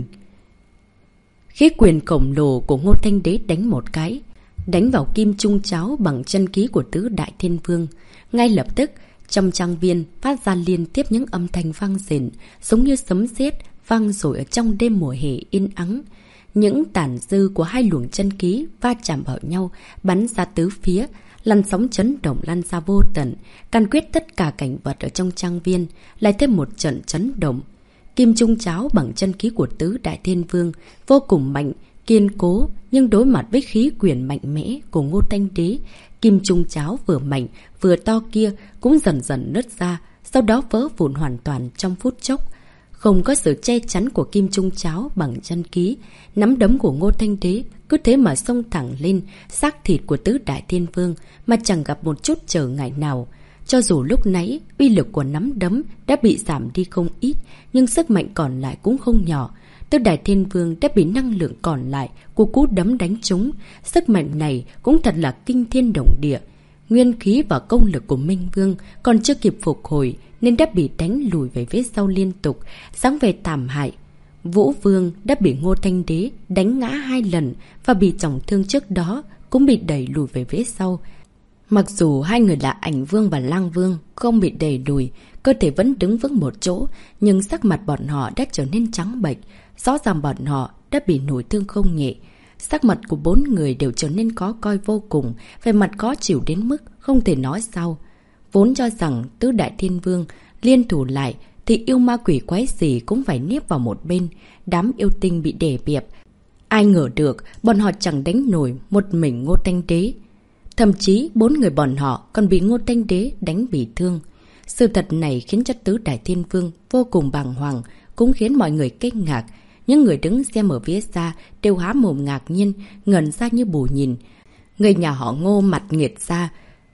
Khí quyền khổng lồ của Ngô Thanh Đế đánh một cái, đánh vào kim trung cháo bằng chân khí của Tứ Đại Thiên Vương. Ngay lập tức, trong trang viên phát ra liên tiếp những âm thanh vang rền, giống như sấm sét vang rồi ở trong đêm mùa hè yên ắng. Những tản dư của hai luồng chân khí va chạm vào nhau, bắn ra tứ phía, làn sóng chấn động lan ra vô tận, can quyết tất cả cảnh vật ở trong trang viên, lại thêm một trận chấn động. Kim trung cháo bằng chân khí của Tứ Đại Thiên Vương vô cùng mạnh, kiên cố, nhưng đối mặt với khí quyền mạnh mẽ của Ngô Thanh Đế, kim trung cháo vừa mạnh vừa to kia cũng dần dần nứt ra, sau đó vỡ vụn hoàn toàn trong phút chốc. Không có sự che chắn của kim trung cháo bằng chân khí, nắm đấm của Ngô Thanh Đế cứ thế mà xông thẳng lên xác thịt của Tứ Đại Thiên Vương mà chẳng gặp một chút trở ngại nào. Cho dù lúc nãy uy lực của nắm đấm đã bị giảm đi không ít, nhưng sức mạnh còn lại cũng không nhỏ. Tứ Đại Thiên Vương đã bị năng lượng còn lại của cú đấm đánh trúng. Sức mạnh này cũng thật là kinh thiên động địa. Nguyên khí và công lực của Minh Vương còn chưa kịp phục hồi nên đã bị đánh lùi về phía sau liên tục, sáng về thảm hại. Vũ Vương đã bị Ngô Thanh Đế đánh ngã hai lần và bị trọng thương trước đó cũng bị đẩy lùi về phía sau. Mặc dù hai người là Ảnh Vương và Lang Vương không bị đẩy lùi, cơ thể vẫn đứng vững một chỗ, nhưng sắc mặt bọn họ đã trở nên trắng bệch. Rõ ràng bọn họ đã bị nổi thương không nhẹ. Sắc mặt của bốn người đều trở nên khó coi vô cùng, về mặt khó chịu đến mức không thể nói sao. Vốn cho rằng Tứ Đại Thiên Vương liên thủ lại thì yêu ma quỷ quái gì cũng phải nếp vào một bên, đám yêu tinh bị đè bẹp. Ai ngờ được bọn họ chẳng đánh nổi một mình Ngô Thanh Đế. Thậm chí bốn người bọn họ còn bị Ngô Thanh Đế đánh bị thương. Sự thật này khiến cho Tứ Đại Thiên Vương vô cùng bàng hoàng, cũng khiến mọi người kinh ngạc. Những người đứng xem ở phía xa đều há mồm ngạc nhiên, ngẩn ra như bù nhìn. Người nhà họ Ngô mặt nghiệt ra,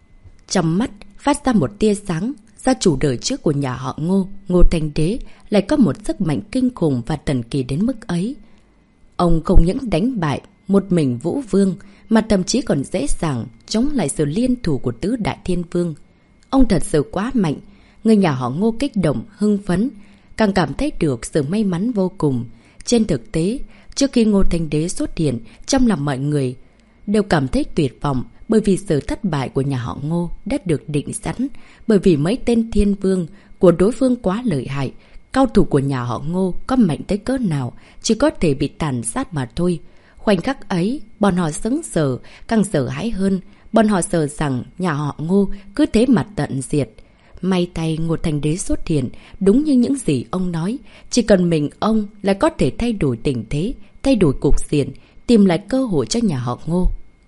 trong mắt phát ra một tia sáng. Gia chủ đời trước của nhà họ Ngô, Ngô Thanh Đế, lại có một sức mạnh kinh khủng và thần kỳ đến mức ấy. Ông không những đánh bại một mình Vũ Vương, mà thậm chí còn dễ dàng chống lại sự liên thủ của Tứ Đại Thiên Vương. Ông thật sự quá mạnh. Người nhà họ Ngô kích động, hưng phấn, càng cảm thấy được sự may mắn vô cùng. Trên thực tế, trước khi Ngô Thanh Đế xuất hiện, trong lòng mọi người đều cảm thấy tuyệt vọng, bởi vì sự thất bại của nhà họ Ngô đã được định sẵn, bởi vì mấy tên thiên vương của đối phương quá lợi hại. Cao thủ của nhà họ Ngô có mạnh tới cỡ nào, chỉ có thể bị tàn sát mà thôi. Khoảnh khắc ấy, bọn họ sững sờ, càng sợ hãi hơn. Bọn họ sợ rằng nhà họ Ngô cứ thế mà tận diệt. May tay Ngô Thanh Đế xuất hiện, đúng như những gì ông nói. Chỉ cần mình ông lại có thể thay đổi tình thế, thay đổi cục diện, tìm lại cơ hội cho nhà họ Ngô.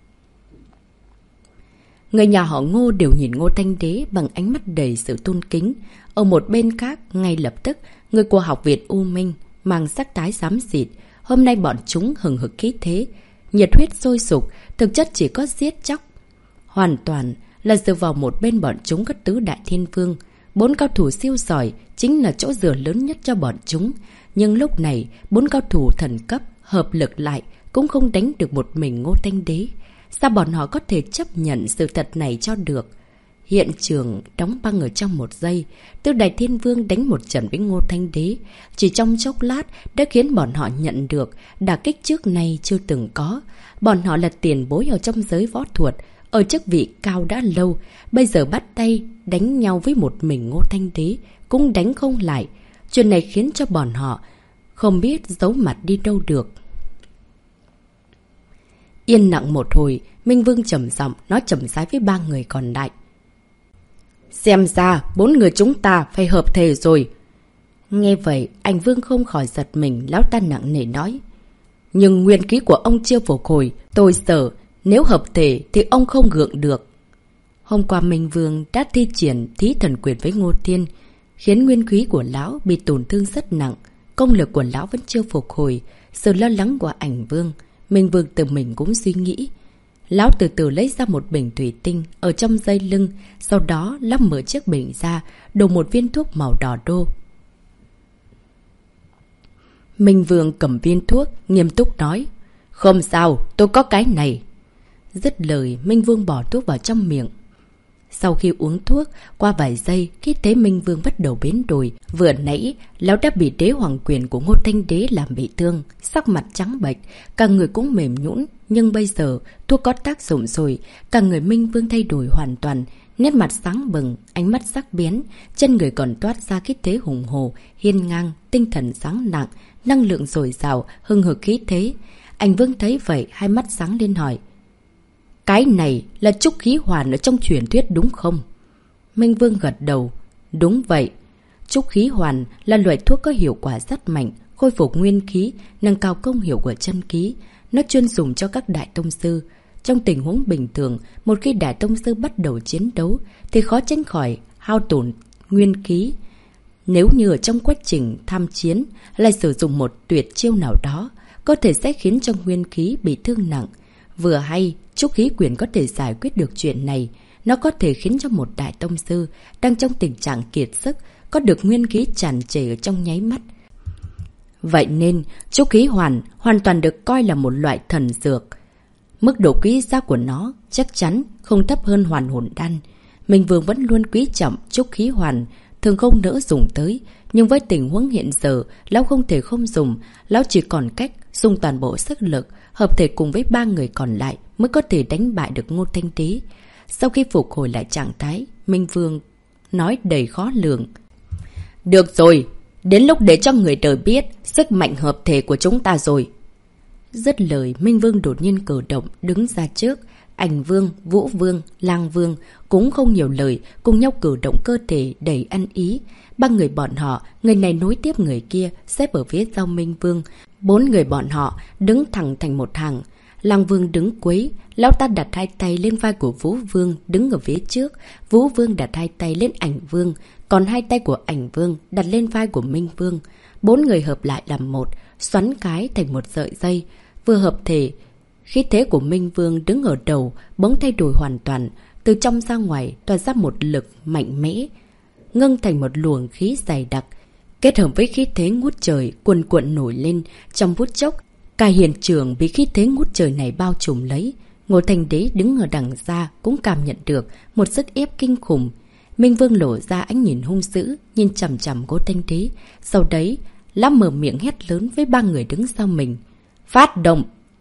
Người nhà họ Ngô đều nhìn Ngô Thanh Đế bằng ánh mắt đầy sự tôn kính. Ở một bên khác, ngay lập tức, người của học viện U Minh mang sắc tái xám xịt. Hôm nay bọn chúng hừng hực khí thế, nhiệt huyết sôi sục, thực chất chỉ có giết chóc. Hoàn toàn là dựa vào một bên bọn chúng các Tứ Đại Thiên Vương. Bốn cao thủ siêu giỏi chính là chỗ dựa lớn nhất cho bọn chúng. Nhưng lúc này, bốn cao thủ thần cấp hợp lực lại cũng không đánh được một mình Ngô Thanh Đế. Sao bọn họ có thể chấp nhận sự thật này cho được? Hiện trường đóng băng ở trong một giây. Tứ Đại Thiên Vương đánh một trận với Ngô Thanh Đế, chỉ trong chốc lát đã khiến bọn họ nhận được đả kích trước nay chưa từng có. Bọn họ là tiền bối ở trong giới võ thuật, ở chức vị cao đã lâu, bây giờ bắt tay đánh nhau với một mình Ngô Thanh Đế cũng đánh không lại. Chuyện này khiến cho bọn họ không biết giấu mặt đi đâu được. Yên lặng một hồi, Minh Vương trầm giọng nói chậm rãi với ba người còn lại. Xem ra bốn người chúng ta phải hợp thể rồi. Nghe vậy, Ảnh Vương không khỏi giật mình, lão ta nặng nề nói. Nhưng nguyên khí của ông chưa phục hồi, tôi sợ nếu hợp thể thì ông không gượng được. Hôm qua Minh Vương đã thi triển thí thần quyền với Ngô Thiên, khiến nguyên khí của lão bị tổn thương rất nặng. Công lực của lão vẫn chưa phục hồi. Sự lo lắng của Ảnh Vương, Minh Vương tự mình cũng suy nghĩ. Lão từ từ lấy ra một bình thủy tinh ở trong dây lưng, sau đó lão mở chiếc bình ra, đổ một viên thuốc màu đỏ đô. Minh Vương cầm viên thuốc, nghiêm túc nói. Không sao, tôi có cái này. Dứt lời, Minh Vương bỏ thuốc vào trong miệng. Sau khi uống thuốc, qua vài giây, khí thế Minh Vương bắt đầu biến đổi. Vừa nãy, lão đã bị đế hoàng quyền của Ngô Thanh Đế làm bị thương, sắc mặt trắng bệch, cả người cũng mềm nhũn. Nhưng bây giờ, thuốc có tác dụng rồi, cả người Minh Vương thay đổi hoàn toàn, nét mặt sáng bừng, ánh mắt sắc bén, chân người còn toát ra khí thế hùng hồ, hiên ngang, tinh thần sáng nặng, năng lượng dồi dào, hưng hực khí thế. Ảnh Vương thấy vậy, hai mắt sáng lên hỏi. Cái này là trúc khí hoàn ở trong truyền thuyết đúng không? Minh Vương gật đầu. Đúng vậy. Trúc khí hoàn là loại thuốc có hiệu quả rất mạnh, khôi phục nguyên khí, nâng cao công hiệu của chân khí. Nó chuyên dùng cho các đại tông sư. Trong tình huống bình thường, một khi đại tông sư bắt đầu chiến đấu thì khó tránh khỏi hao tổn nguyên khí. Nếu như ở trong quá trình tham chiến lại sử dụng một tuyệt chiêu nào đó, có thể sẽ khiến cho nguyên khí bị thương nặng. Vừa hay, trúc khí quyền có thể giải quyết được chuyện này. Nó có thể khiến cho một đại tông sư đang trong tình trạng kiệt sức có được nguyên khí tràn trề ở trong nháy mắt. Vậy nên, trúc khí hoàn hoàn toàn được coi là một loại thần dược. Mức độ quý giá của nó chắc chắn không thấp hơn hoàn hồn đan. Minh Vương vẫn luôn quý trọng trúc khí hoàn, thường không nỡ dùng tới. Nhưng với tình huống hiện giờ, lão không thể không dùng. Lão chỉ còn cách dùng toàn bộ sức lực, hợp thể cùng với ba người còn lại mới có thể đánh bại được Ngô Thanh Đế. Sau khi phục hồi lại trạng thái, Minh Vương nói đầy khó lường. Được rồi, đến lúc để cho người đời biết sức mạnh hợp thể của chúng ta rồi. Dứt lời, Minh Vương đột nhiên cử động đứng ra trước. Ảnh Vương, Vũ Vương, Lang Vương cũng không nhiều lời, cùng nhau cử động cơ thể đầy ăn ý. Ba người bọn họ, người này nối tiếp người kia, xếp ở phía sau Minh Vương. Bốn người bọn họ đứng thẳng thành một hàng. Lang Vương đứng cuối, lão ta đặt hai tay lên vai của Vũ Vương đứng ở phía trước. Vũ Vương đặt hai tay lên Ảnh Vương, còn hai tay của Ảnh Vương đặt lên vai của Minh Vương. Bốn người hợp lại làm một, xoắn cái thành một sợi dây. Vừa hợp thể, khí thế của Minh Vương đứng ở đầu bỗng thay đổi hoàn toàn, từ trong ra ngoài tỏa ra một lực mạnh mẽ, ngưng thành một luồng khí dày đặc, kết hợp với khí thế ngút trời cuồn cuộn nổi lên. Trong phút chốc, cả hiện trường bị khí thế ngút trời này bao trùm lấy. Ngô Thanh Đế đứng ở đằng xa cũng cảm nhận được một sức ép kinh khủng. Minh Vương lộ ra ánh nhìn hung dữ, nhìn chằm chằm Ngô Thanh Đế. Sau đấy, lão mở miệng hét lớn với ba người đứng sau mình. Phát động!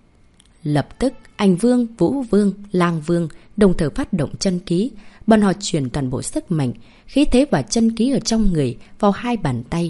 Lập tức, Ảnh Vương, Vũ Vương, Lang Vương đồng thời phát động chân khí. Bọn họ chuyển toàn bộ sức mạnh, khí thế và chân khí ở trong người vào hai bàn tay.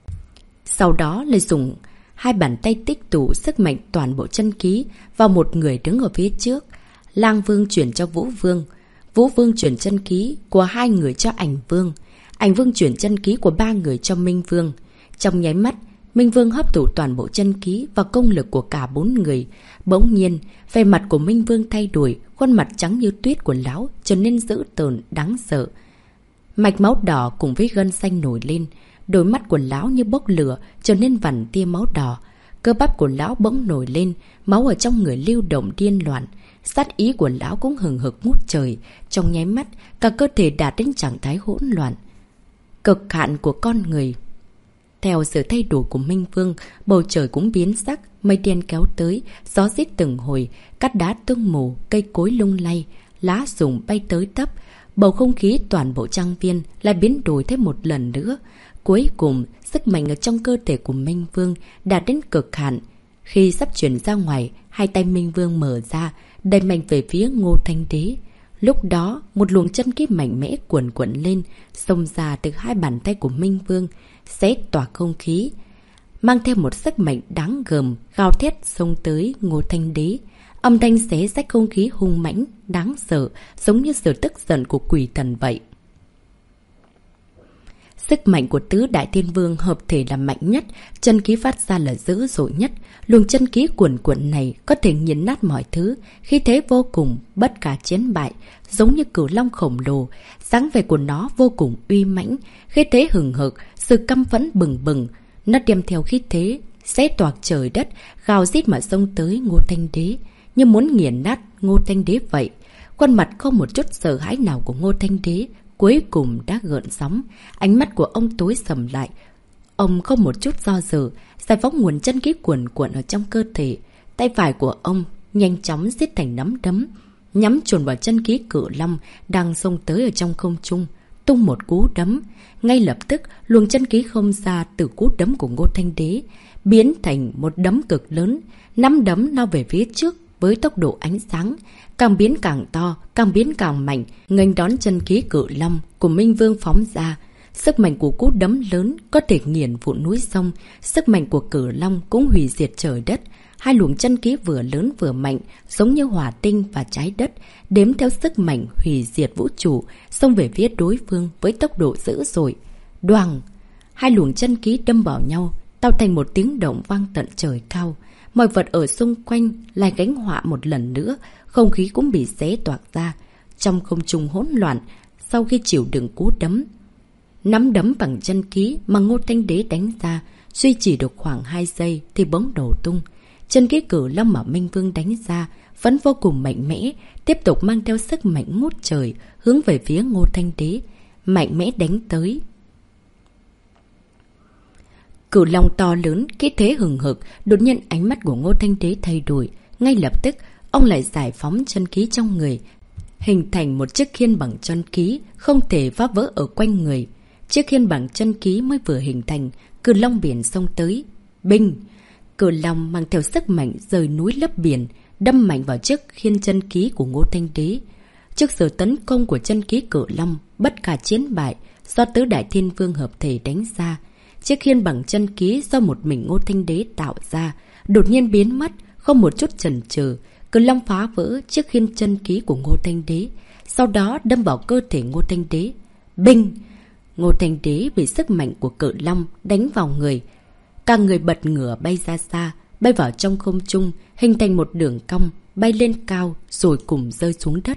Sau đó lại dùng hai bàn tay tích tụ sức mạnh toàn bộ chân khí vào một người đứng ở phía trước. Lang Vương chuyển cho Vũ Vương, Vũ Vương chuyển chân khí của hai người cho Ảnh Vương, Ảnh Vương chuyển chân khí của ba người cho Minh Vương. Trong nháy mắt, Minh Vương hấp thụ toàn bộ chân khí và công lực của cả bốn người. Bỗng nhiên, vẻ mặt của Minh Vương thay đổi, khuôn mặt trắng như tuyết của lão trở nên dữ tợn, đáng sợ. Mạch máu đỏ cùng với gân xanh nổi lên, đôi mắt của lão như bốc lửa, trở nên vằn tia máu đỏ. Cơ bắp của lão bỗng nổi lên, máu ở trong người lưu động điên loạn. Sát ý của lão cũng hừng hực ngút trời, trong nháy mắt, cả cơ thể đạt đến trạng thái hỗn loạn, cực hạn của con người. Theo sự thay đổi của Minh Vương, bầu trời cũng biến sắc, mây đen kéo tới, gió rít từng hồi, cát đá tương mù, cây cối lung lay, lá rụng bay tới tấp. bầu không khí toàn bộ trang viên lại biến đổi thêm một lần nữa. Cuối cùng, sức mạnh ở trong cơ thể của Minh Vương đạt đến cực hạn. Khi sắp chuyển ra ngoài, hai tay Minh Vương mở ra, đẩy mạnh về phía Ngô Thanh Đế. Lúc đó, một luồng chân khí mạnh mẽ cuồn cuộn lên, xông ra từ hai bàn tay của Minh Vương, xé tỏa không khí, mang theo một sức mạnh đáng gờm, gào thét xông tới Ngô Thanh Đế. Âm thanh xé rách không khí hung mãnh, đáng sợ, giống như sự tức giận của quỷ thần vậy. Sức mạnh của tứ đại thiên vương hợp thể là mạnh nhất, chân khí phát ra là dữ dội nhất. Luồng chân khí cuồn cuộn này có thể nghiền nát mọi thứ, khí thế vô cùng, bất khả chiến bại, giống như cửu long khổng lồ. Dáng vẻ của nó vô cùng uy mãnh, khí thế hừng hực, sự căm phẫn bừng bừng. Nó đem theo khí thế, xé toạc trời đất, gào rít mà xông tới Ngô Thanh Đế, như muốn nghiền nát Ngô Thanh Đế vậy. Khuôn mặt không một chút sợ hãi nào của Ngô Thanh Đế cuối cùng đã gợn sóng, ánh mắt của ông tối sầm lại. Ông không một chút do dự, giải phóng nguồn chân khí cuồn cuộn ở trong cơ thể. Tay phải của ông nhanh chóng siết thành nắm đấm, nhắm chuẩn vào chân khí cự long đang xông tới ở trong không trung, tung một cú đấm. Ngay lập tức, luồng chân khí không ra từ cú đấm của Ngô Thanh Đế biến thành một đấm cực lớn, nắm đấm lao về phía trước với tốc độ ánh sáng, càng biến càng to, càng biến càng mạnh, nghênh đón chân khí cự long của Minh Vương phóng ra. Sức mạnh của cú đấm lớn có thể nghiền vụn núi sông, sức mạnh của cự long cũng hủy diệt trời đất. Hai luồng chân khí vừa lớn vừa mạnh, giống như hỏa tinh và trái đất, đếm theo sức mạnh hủy diệt vũ trụ, xông về phía đối phương với tốc độ dữ dội. Đoàng! Hai luồng chân khí đâm vào nhau, tạo thành một tiếng động vang tận trời cao. Mọi vật ở xung quanh lại gánh họa một lần nữa, không khí cũng bị xé toạc ra. Trong không trung hỗn loạn, sau khi chịu đựng cú đấm, nắm đấm bằng chân khí mà Ngô Thanh Đế đánh ra, duy trì được khoảng hai giây thì bỗng đổ tung. Chân khí cử long mà Minh Vương đánh ra vẫn vô cùng mạnh mẽ, tiếp tục mang theo sức mạnh ngút trời, hướng về phía Ngô Thanh Đế, mạnh mẽ đánh tới. Cửu long to lớn, khí thế hừng hực, đột nhiên ánh mắt của Ngô Thanh Đế thay đổi. Ngay lập tức, ông lại giải phóng chân khí trong người, hình thành một chiếc khiên bằng chân khí, không thể phá vỡ ở quanh người. Chiếc khiên bằng chân khí mới vừa hình thành, cửu long biển xông tới. Binh! Cửu long mang theo sức mạnh rời núi lấp biển, đâm mạnh vào chiếc khiên chân khí của Ngô Thanh Đế. Trước sự tấn công của chân khí cửu long, bất khả chiến bại, do tứ đại thiên vương hợp thể đánh ra, chiếc khiên bằng chân khí do một mình Ngô Thanh Đế tạo ra, đột nhiên biến mất, không một chút chần chừ. Cửu long phá vỡ chiếc khiên chân khí của Ngô Thanh Đế, sau đó đâm vào cơ thể Ngô Thanh Đế. Binh! Ngô Thanh Đế bị sức mạnh của cửu long đánh vào người, cả người bật ngửa bay ra xa, bay vào trong không trung, hình thành một đường cong, bay lên cao rồi cùng rơi xuống đất.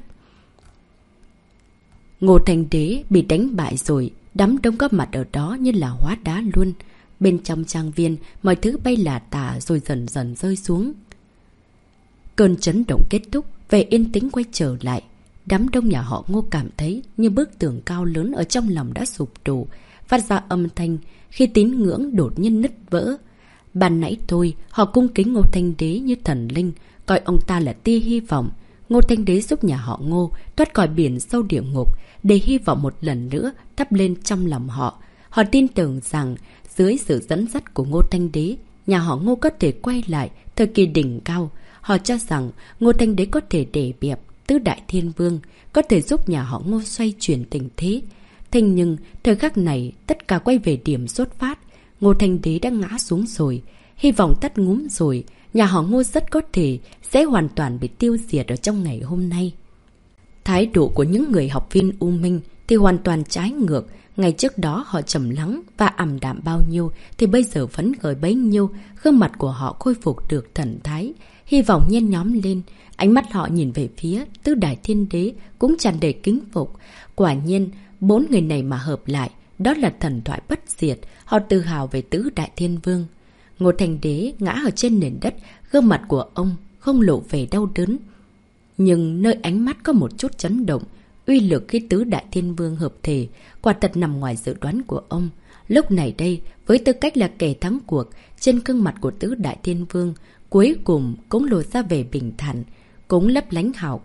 Ngô Thanh Đế bị đánh bại rồi, đám đông có mặt ở đó như là hóa đá luôn. Bên trong trang viên, mọi thứ bay lả tả rồi dần dần rơi xuống. Cơn chấn động kết thúc, về yên tĩnh quay trở lại. Đám đông nhà họ Ngô cảm thấy như bức tường cao lớn ở trong lòng đã sụp đổ, phát ra âm thanh khi tín ngưỡng đột nhiên nứt vỡ. Ban nãy thôi, họ cung kính Ngô Thanh Đế như thần linh, coi ông ta là tia hy vọng. Ngô Thanh Đế giúp nhà họ Ngô thoát khỏi biển sâu địa ngục, để hy vọng một lần nữa thắp lên trong lòng họ. Họ tin tưởng rằng dưới sự dẫn dắt của Ngô Thanh Đế, nhà họ Ngô có thể quay lại thời kỳ đỉnh cao. Họ cho rằng Ngô Thanh Đế có thể đè bẹp tứ đại thiên vương, có thể giúp nhà họ Ngô xoay chuyển tình thế. Thế nhưng thời khắc này tất cả quay về điểm xuất phát. Ngô Thanh Đế đã ngã xuống rồi, hy vọng tắt ngúm rồi. Nhà họ Ngô rất có thể sẽ hoàn toàn bị tiêu diệt ở trong ngày hôm nay. Thái độ của những người học viên U Minh thì hoàn toàn trái ngược. Ngày trước đó họ trầm lắng và ảm đạm bao nhiêu thì bây giờ phấn khởi bấy nhiêu. Gương mặt của họ khôi phục được thần thái, hy vọng nhen nhóm lên. Ánh mắt họ nhìn về phía tứ đại thiên đế cũng tràn đầy kính phục. Quả nhiên, bốn người này mà hợp lại, đó là thần thoại bất diệt. Họ tự hào về tứ đại thiên vương. Ngô Thanh Đế ngã ở trên nền đất, gương mặt của ông không lộ vẻ đau đớn, nhưng nơi ánh mắt có một chút chấn động. Uy lực khi tứ đại thiên vương hợp thể quả thật nằm ngoài dự đoán của ông. Lúc này đây, với tư cách là kẻ thắng cuộc, trên gương mặt của tứ đại thiên vương cuối cùng cũng lộ ra vẻ bình thản, cũng lấp lánh hào quang,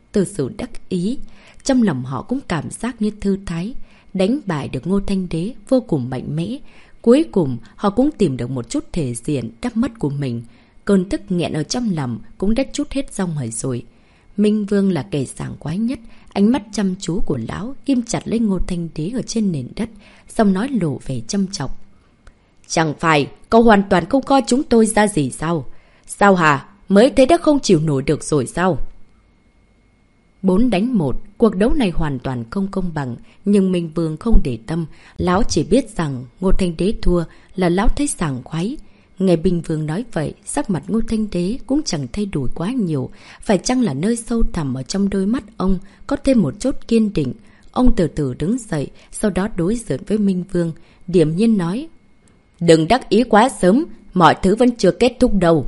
từ sự đắc ý. Trong lòng họ cũng cảm giác như thư thái. Đánh bại được Ngô Thanh Đế vô cùng mạnh mẽ. Cuối cùng họ cũng tìm được một chút thể diện đắp mất của mình. Cơn tức nghẹn ở trong lòng cũng đã chút hết rong hởi rồi. Minh Vương là kẻ sảng khoái nhất. Ánh mắt chăm chú của lão ghim chặt lấy Ngô Thanh Đế ở trên nền đất, xong nói lộ vẻ châm chọc. Chẳng phải cậu hoàn toàn không coi chúng tôi ra gì sao? Sao hả? Mới thế đã không chịu nổi được rồi sao? Bốn đánh một, cuộc đấu này hoàn toàn không công bằng, nhưng Minh Vương không để tâm. Lão chỉ biết rằng Ngô Thanh Đế thua là lão thấy sảng khoái. Nghe Minh Vương nói vậy, sắc mặt Ngô Thanh Đế cũng chẳng thay đổi quá nhiều. Phải chăng là nơi sâu thẳm ở trong đôi mắt ông có thêm một chút kiên định. Ông từ từ đứng dậy, sau đó đối diện với Minh Vương, điềm nhiên nói. Đừng đắc ý quá sớm, mọi thứ vẫn chưa kết thúc đâu.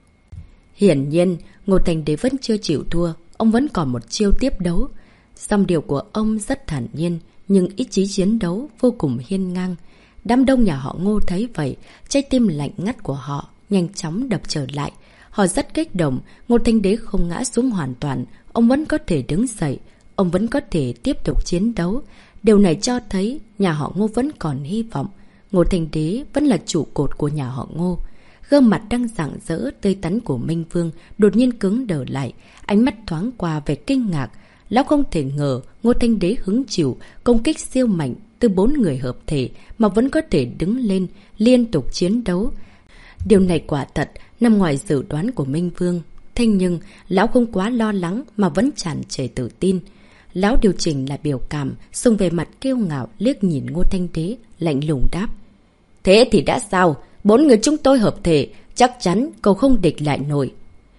Hiển nhiên, Ngô Thanh Đế vẫn chưa chịu thua, ông vẫn còn một chiêu tiếp đấu. Song điều của ông rất thản nhiên, nhưng ý chí chiến đấu vô cùng hiên ngang. Đám đông nhà họ Ngô thấy vậy, trái tim lạnh ngắt của họ nhanh chóng đập trở lại. Họ rất kích động, Ngô Thanh Đế không ngã xuống hoàn toàn, ông vẫn có thể đứng dậy, ông vẫn có thể tiếp tục chiến đấu. Điều này cho thấy nhà họ Ngô vẫn còn hy vọng. Ngô Thanh Đế vẫn là trụ cột của nhà họ Ngô. Gương mặt đang rạng rỡ tươi tắn của Minh Vương đột nhiên cứng đờ lại, ánh mắt thoáng qua vẻ kinh ngạc. Lão không thể ngờ Ngô Thanh Đế hứng chịu công kích siêu mạnh từ bốn người hợp thể mà vẫn có thể đứng lên liên tục chiến đấu. Điều này quả thật nằm ngoài dự đoán của Minh Vương. Thế nhưng lão không quá lo lắng mà vẫn tràn trề tự tin. Lão điều chỉnh lại biểu cảm, xông về mặt kiêu ngạo liếc nhìn Ngô Thanh Đế, lạnh lùng đáp. Thế thì đã sao? Bốn người chúng tôi hợp thể, chắc chắn cậu không địch lại nổi.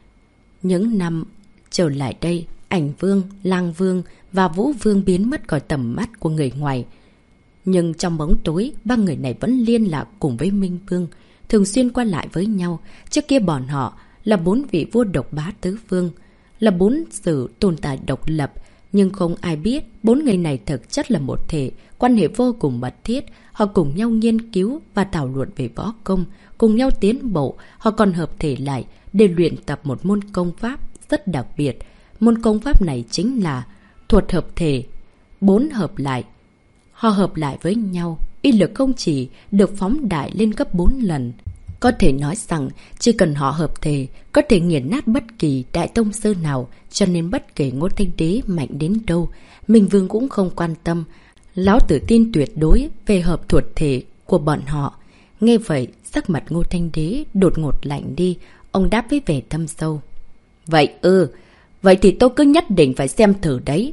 Những năm trở lại đây, Ảnh Vương, Lang Vương và Vũ Vương biến mất khỏi tầm mắt của người ngoài. Nhưng trong bóng tối, ba người này vẫn liên lạc cùng với Minh Vương, thường xuyên qua lại với nhau. Trước kia bọn họ là bốn vị vua độc bá tứ vương, là bốn sự tồn tại độc lập. Nhưng không ai biết bốn người này thực chất là một thể, quan hệ vô cùng mật thiết. Họ cùng nhau nghiên cứu và thảo luận về võ công, cùng nhau tiến bộ. Họ còn hợp thể lại để luyện tập một môn công pháp rất đặc biệt. Môn công pháp này chính là thuật hợp thể. Bốn hợp lại. Họ hợp lại với nhau, uy lực không chỉ được phóng đại lên gấp bốn lần. Có thể nói rằng chỉ cần họ hợp thể có thể nghiền nát bất kỳ đại tông sư nào, cho nên bất kể Ngô Thanh Đế mạnh đến đâu, Minh Vương cũng không quan tâm. Lão tự tin tuyệt đối về hợp thuật thể của bọn họ. Nghe vậy, sắc mặt Ngô Thanh Đế đột ngột lạnh đi, ông đáp với vẻ thâm sâu. Vậy ư, vậy thì tôi cứ nhất định phải xem thử đấy.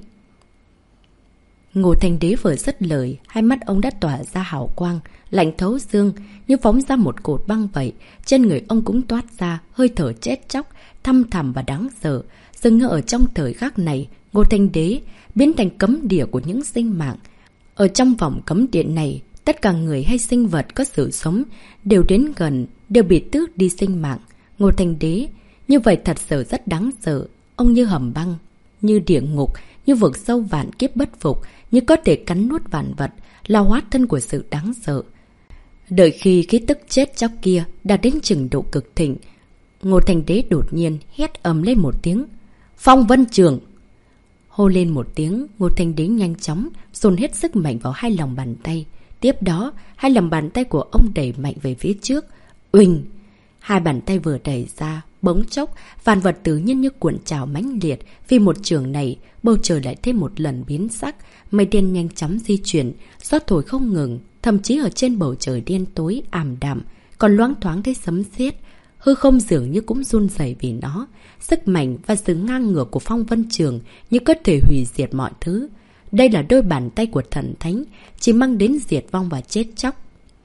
Ngô Thanh Đế vừa dứt lời, hai mắt ông đã tỏa ra hào quang, lạnh thấu xương, như phóng ra một cột băng vậy. Trên người ông cũng toát ra hơi thở chết chóc, thăm thẳm và đáng sợ. Dường như ở trong thời khắc này, Ngô Thanh Đế biến thành cấm địa của những sinh mạng. Ở trong vòng cấm địa này, tất cả người hay sinh vật có sự sống đều đến gần, đều bị tước đi sinh mạng. Ngô Thanh Đế như vậy thật sự rất đáng sợ. Ông như hầm băng, như địa ngục, như vực sâu vạn kiếp bất phục, như có thể cắn nuốt vạn vật, là hóa thân của sự đáng sợ. Đợi khi khí tức chết chóc kia đã đến trình độ cực thịnh, Ngô Thanh Đế đột nhiên hét ầm lên một tiếng. Phong Vân Trường! Hô lên một tiếng, Ngô Thanh Đế nhanh chóng dồn hết sức mạnh vào hai lòng bàn tay. Tiếp đó, hai lòng bàn tay của ông đẩy mạnh về phía trước. Uỳnh! Hai bàn tay vừa đẩy ra, bỗng chốc, vạn vật tự nhiên như cuộn trào mãnh liệt. Vì một trường này, bầu trời lại thêm một lần biến sắc, mây đen nhanh chóng di chuyển, gió thổi không ngừng, thậm chí ở trên bầu trời đen tối ảm đạm, còn loáng thoáng thấy sấm sét. Hư không dường như cũng run rẩy vì nó. Sức mạnh và sự ngang ngược của Phong Vân Trường như có thể hủy diệt mọi thứ. Đây là đôi bàn tay của thần thánh, chỉ mang đến diệt vong và chết chóc.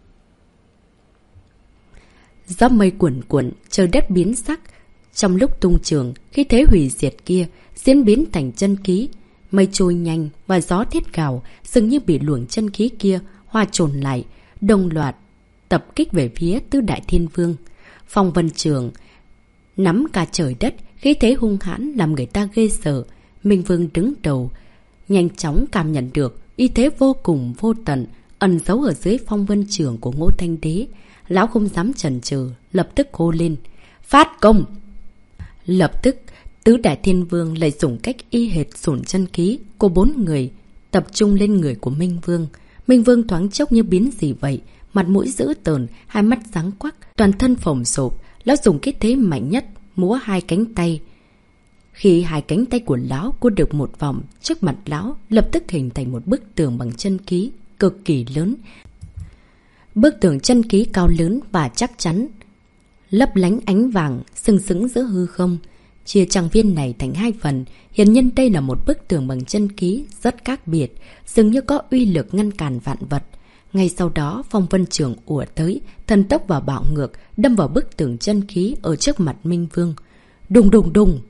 Gió mây cuồn cuộn, trời đất biến sắc. Trong lúc tung trường, khí thế hủy diệt kia diễn biến thành chân khí. Mây trôi nhanh và gió thiết gào, dường như bị luồng chân khí kia hòa trộn lại, đồng loạt tập kích về phía Tứ Đại Thiên Vương. Phong Vân Trường nắm cả trời đất, khí thế hung hãn làm người ta ghê sợ. Minh Vương đứng đầu, nhanh chóng cảm nhận được uy thế vô cùng vô tận ẩn giấu ở dưới Phong Vân Trường của Ngô Thanh Đế. Lão không dám chần chừ, lập tức hô lên. Phát công! Lập tức, Tứ Đại Thiên Vương lại dùng cách y hệt sủn chân khí của bốn người, tập trung lên người của Minh Vương. Minh Vương thoáng chốc như biến gì vậy, mặt mũi dữ tợn, hai mắt sáng quắc, toàn thân phồng sộp. Lão dùng cái thế mạnh nhất, múa hai cánh tay. Khi hai cánh tay của lão cô được một vòng, trước mặt lão lập tức hình thành một bức tường bằng chân khí cực kỳ lớn. Bức tường chân khí cao lớn và chắc chắn, lấp lánh ánh vàng, sừng sững giữa hư không. Chia trang viên này thành hai phần, hiển nhiên đây là một bức tường bằng chân khí rất khác biệt, dường như có uy lực ngăn cản vạn vật. Ngay sau đó, phong vân trường ùa tới, thần tốc và bạo ngược, đâm vào bức tường chân khí ở trước mặt Minh Vương. Đùng đùng đùng!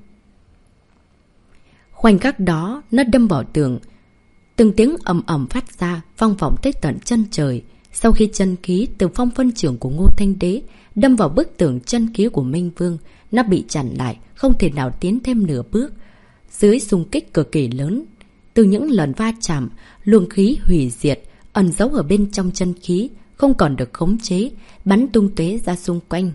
Khoảnh khắc đó, nó đâm vào tường. Từng tiếng ầm ầm phát ra, vang vọng tới tận chân trời. Sau khi chân khí từ phong vân trường của Ngô Thanh Đế đâm vào bức tường chân khí của Minh Vương, nó bị chặn lại, không thể nào tiến thêm nửa bước. Dưới xung kích cực kỳ lớn, từ những lần va chạm, luồng khí hủy diệt ẩn giấu ở bên trong chân khí không còn được khống chế, bắn tung tóe ra xung quanh.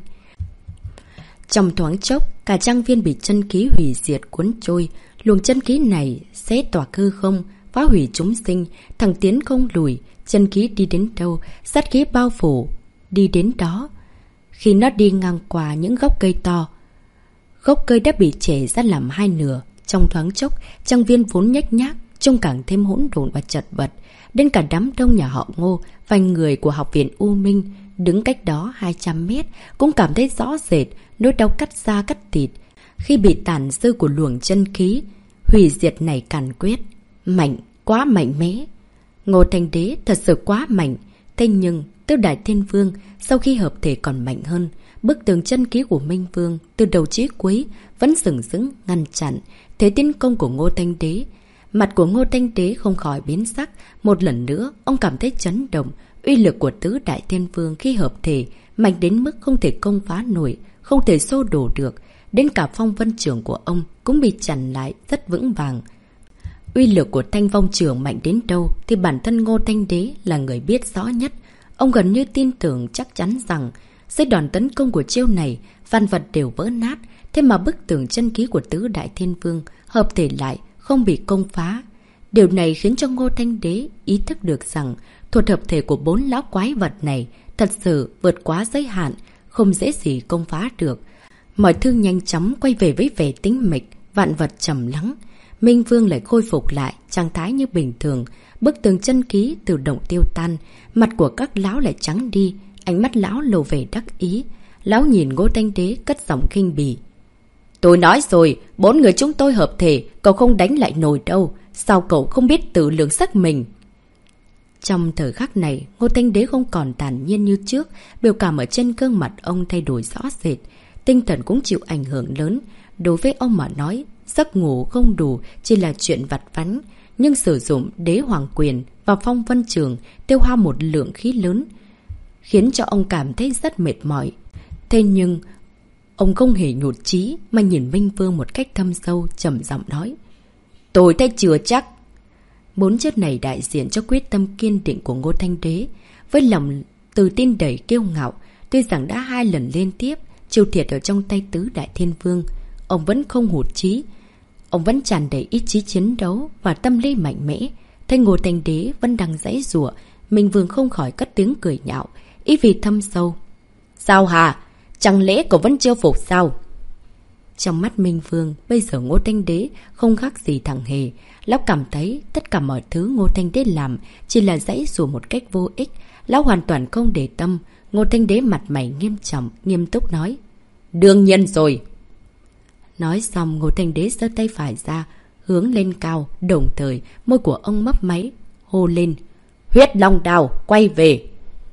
Trong thoáng chốc, cả trang viên bị chân khí hủy diệt cuốn trôi. Luồng chân khí này xé toạc hư không, phá hủy chúng sinh, thẳng tiến không lùi. Chân khí đi đến đâu, sát khí bao phủ đi đến đó. Khi nó đi ngang qua những gốc cây to, gốc cây đã bị chẻ ra làm hai nửa. Trong thoáng chốc, trang viên vốn nhếch nhác trông càng thêm hỗn độn và chật vật. Đến cả đám đông nhà họ Ngô, vài người của học viện U Minh đứng cách đó hai trăm mét cũng cảm thấy rõ rệt nỗi đau cắt da cắt thịt khi bị tàn dư của luồng chân khí hủy diệt này càn quét. Mạnh, quá mạnh mẽ. Ngô Thanh Đế thật sự quá mạnh. Thế nhưng Tứ Đại Thiên Vương sau khi hợp thể còn mạnh hơn. Bức tường chân khí của Minh Vương từ đầu chí cuối vẫn sừng sững ngăn chặn thế tiến công của Ngô Thanh Đế. Mặt của Ngô Thanh Đế không khỏi biến sắc. Một lần nữa ông cảm thấy chấn động. Uy lực của Tứ Đại Thiên Vương khi hợp thể mạnh đến mức không thể công phá nổi, không thể xô đổ được. Đến cả phong vân trường của ông cũng bị chặn lại rất vững vàng. Uy lực của Thanh Vong Trường mạnh đến đâu thì bản thân Ngô Thanh Đế là người biết rõ nhất. Ông gần như tin tưởng chắc chắn rằng dưới đòn tấn công của chiêu này, vạn vật đều vỡ nát. Thế mà bức tường chân khí của Tứ Đại Thiên Vương hợp thể lại không bị công phá. Điều này khiến cho Ngô Thanh Đế ý thức được rằng thuật hợp thể của bốn lão quái vật này thật sự vượt quá giới hạn, không dễ gì công phá được. Mọi thứ nhanh chóng quay về với vẻ tĩnh mịch, vạn vật trầm lắng. Minh Vương lại khôi phục lại trạng thái như bình thường. Bức tường chân khí tự động tiêu tan, mặt của các lão lại trắng đi, ánh mắt lão lộ vẻ đắc ý. Lão nhìn Ngô Thanh Đế cất giọng khinh bỉ. Tôi nói rồi, bốn người chúng tôi hợp thể, cậu không đánh lại nổi đâu. Sao cậu không biết tự lượng sức mình? Trong thời khắc này, Ngô Thanh Đế không còn tàn nhiên như trước, biểu cảm ở trên gương mặt ông thay đổi rõ rệt. Tinh thần cũng chịu ảnh hưởng lớn. Đối với ông mà nói, giấc ngủ không đủ chỉ là chuyện vặt vãnh, nhưng sử dụng đế hoàng quyền và phong vân trường tiêu hao một lượng khí lớn, khiến cho ông cảm thấy rất mệt mỏi. Thế nhưng, ông không hề nhụt chí mà nhìn Minh Vương một cách thâm sâu, trầm giọng nói. Tôi thấy chưa chắc. Bốn chữ này đại diện cho quyết tâm kiên định của Ngô Thanh Đế. Với lòng tự tin đầy kiêu ngạo, tuy rằng đã hai lần liên tiếp chịu thiệt ở trong tay Tứ Đại Thiên Vương, ông vẫn không hụt chí. Ông vẫn tràn đầy ý chí chiến đấu và tâm lý mạnh mẽ. Thấy Ngô Thanh Đế vẫn đang giãy giụa, Minh Vương không khỏi cất tiếng cười nhạo, ý vì thâm sâu. Sao hả? Chẳng lẽ cậu vẫn chưa phục sao? Trong mắt Minh Vương, bây giờ Ngô Thanh Đế không khác gì thằng hề. Lão cảm thấy tất cả mọi thứ Ngô Thanh Đế làm chỉ là giãy giụa một cách vô ích. Lão hoàn toàn không để tâm. Ngô Thanh Đế mặt mày nghiêm trọng, nghiêm túc nói. Đương nhiên rồi. Nói xong, Ngô Thanh Đế giơ tay phải ra, hướng lên cao, đồng thời môi của ông mấp máy, hô lên. Huyết Long Đao, quay về.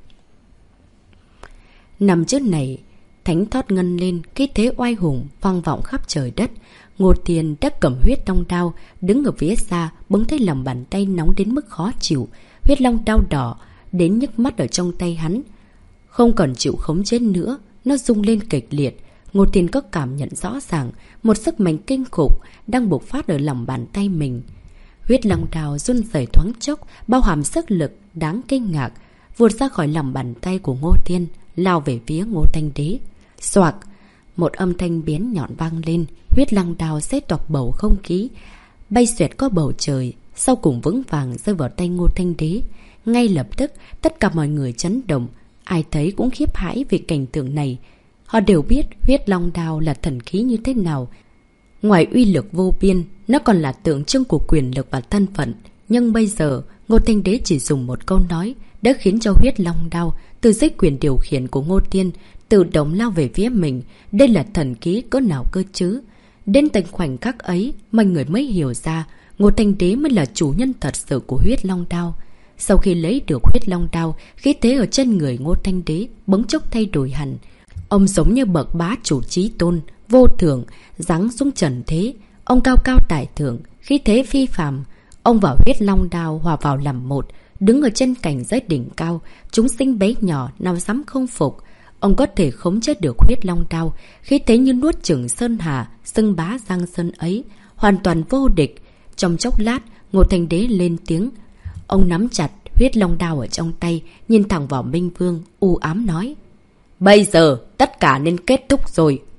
Nằm trước này, thánh thót ngân lên, khí thế oai hùng, vang vọng khắp trời đất. Ngô Tiền đã cầm huyết long đao, đứng ở phía xa, bỗng thấy lòng bàn tay nóng đến mức khó chịu. Huyết long đao đỏ, đến nhức mắt ở trong tay hắn. Không còn chịu khống chế nữa, nó rung lên kịch liệt. Ngô Tiền có cảm nhận rõ ràng, một sức mạnh kinh khủng đang bộc phát ở lòng bàn tay mình. Huyết long đao run rẩy thoáng chốc, bao hàm sức lực đáng kinh ngạc, vụt ra khỏi lòng bàn tay của Ngô Thiên, lao về phía Ngô Thanh Đế. Xoạc! một âm thanh biến nhọn vang lên, huyết lăng đao xé toạc bầu không khí, bay xẹt qua bầu trời, sau cùng vững vàng rơi vào tay Ngô Thanh Đế. Ngay lập tức, tất cả mọi người chấn động, ai thấy cũng khiếp hãi về cảnh tượng này. Họ đều biết huyết long đao là thần khí như thế nào. Ngoài uy lực vô biên, nó còn là tượng trưng của quyền lực và thân phận. Nhưng bây giờ, Ngô Thanh Đế chỉ dùng một câu nói đã khiến cho huyết long đao từ dưới quyền điều khiển của Ngô Tiên tự động lao về phía mình. Đây là thần khí cỡ nào cơ chứ? Đến tận khoảnh khắc ấy, mọi người mới hiểu ra Ngô Thanh Đế mới là chủ nhân thật sự của huyết long đao. Sau khi lấy được huyết long đao, khí thế ở trên người Ngô Thanh Đế bỗng chốc thay đổi hẳn. Ông giống như bậc bá chủ chí tôn, vô thượng, giáng xuống trần thế. Ông cao cao tại thượng, khí thế phi phàm. Ông và huyết long đao hòa vào làm một, đứng ở trên cảnh giới đỉnh cao, chúng sinh bé nhỏ nào dám không phục. Ông có thể khống chế được huyết long đao, khí thế như nuốt chửng sơn hà, xưng bá giang sơn ấy, hoàn toàn vô địch. Trong chốc lát, Ngô Thanh Đế lên tiếng. Ông nắm chặt huyết long đao ở trong tay, nhìn thẳng vào Minh Vương, u ám nói: Bây giờ tất cả nên kết thúc rồi.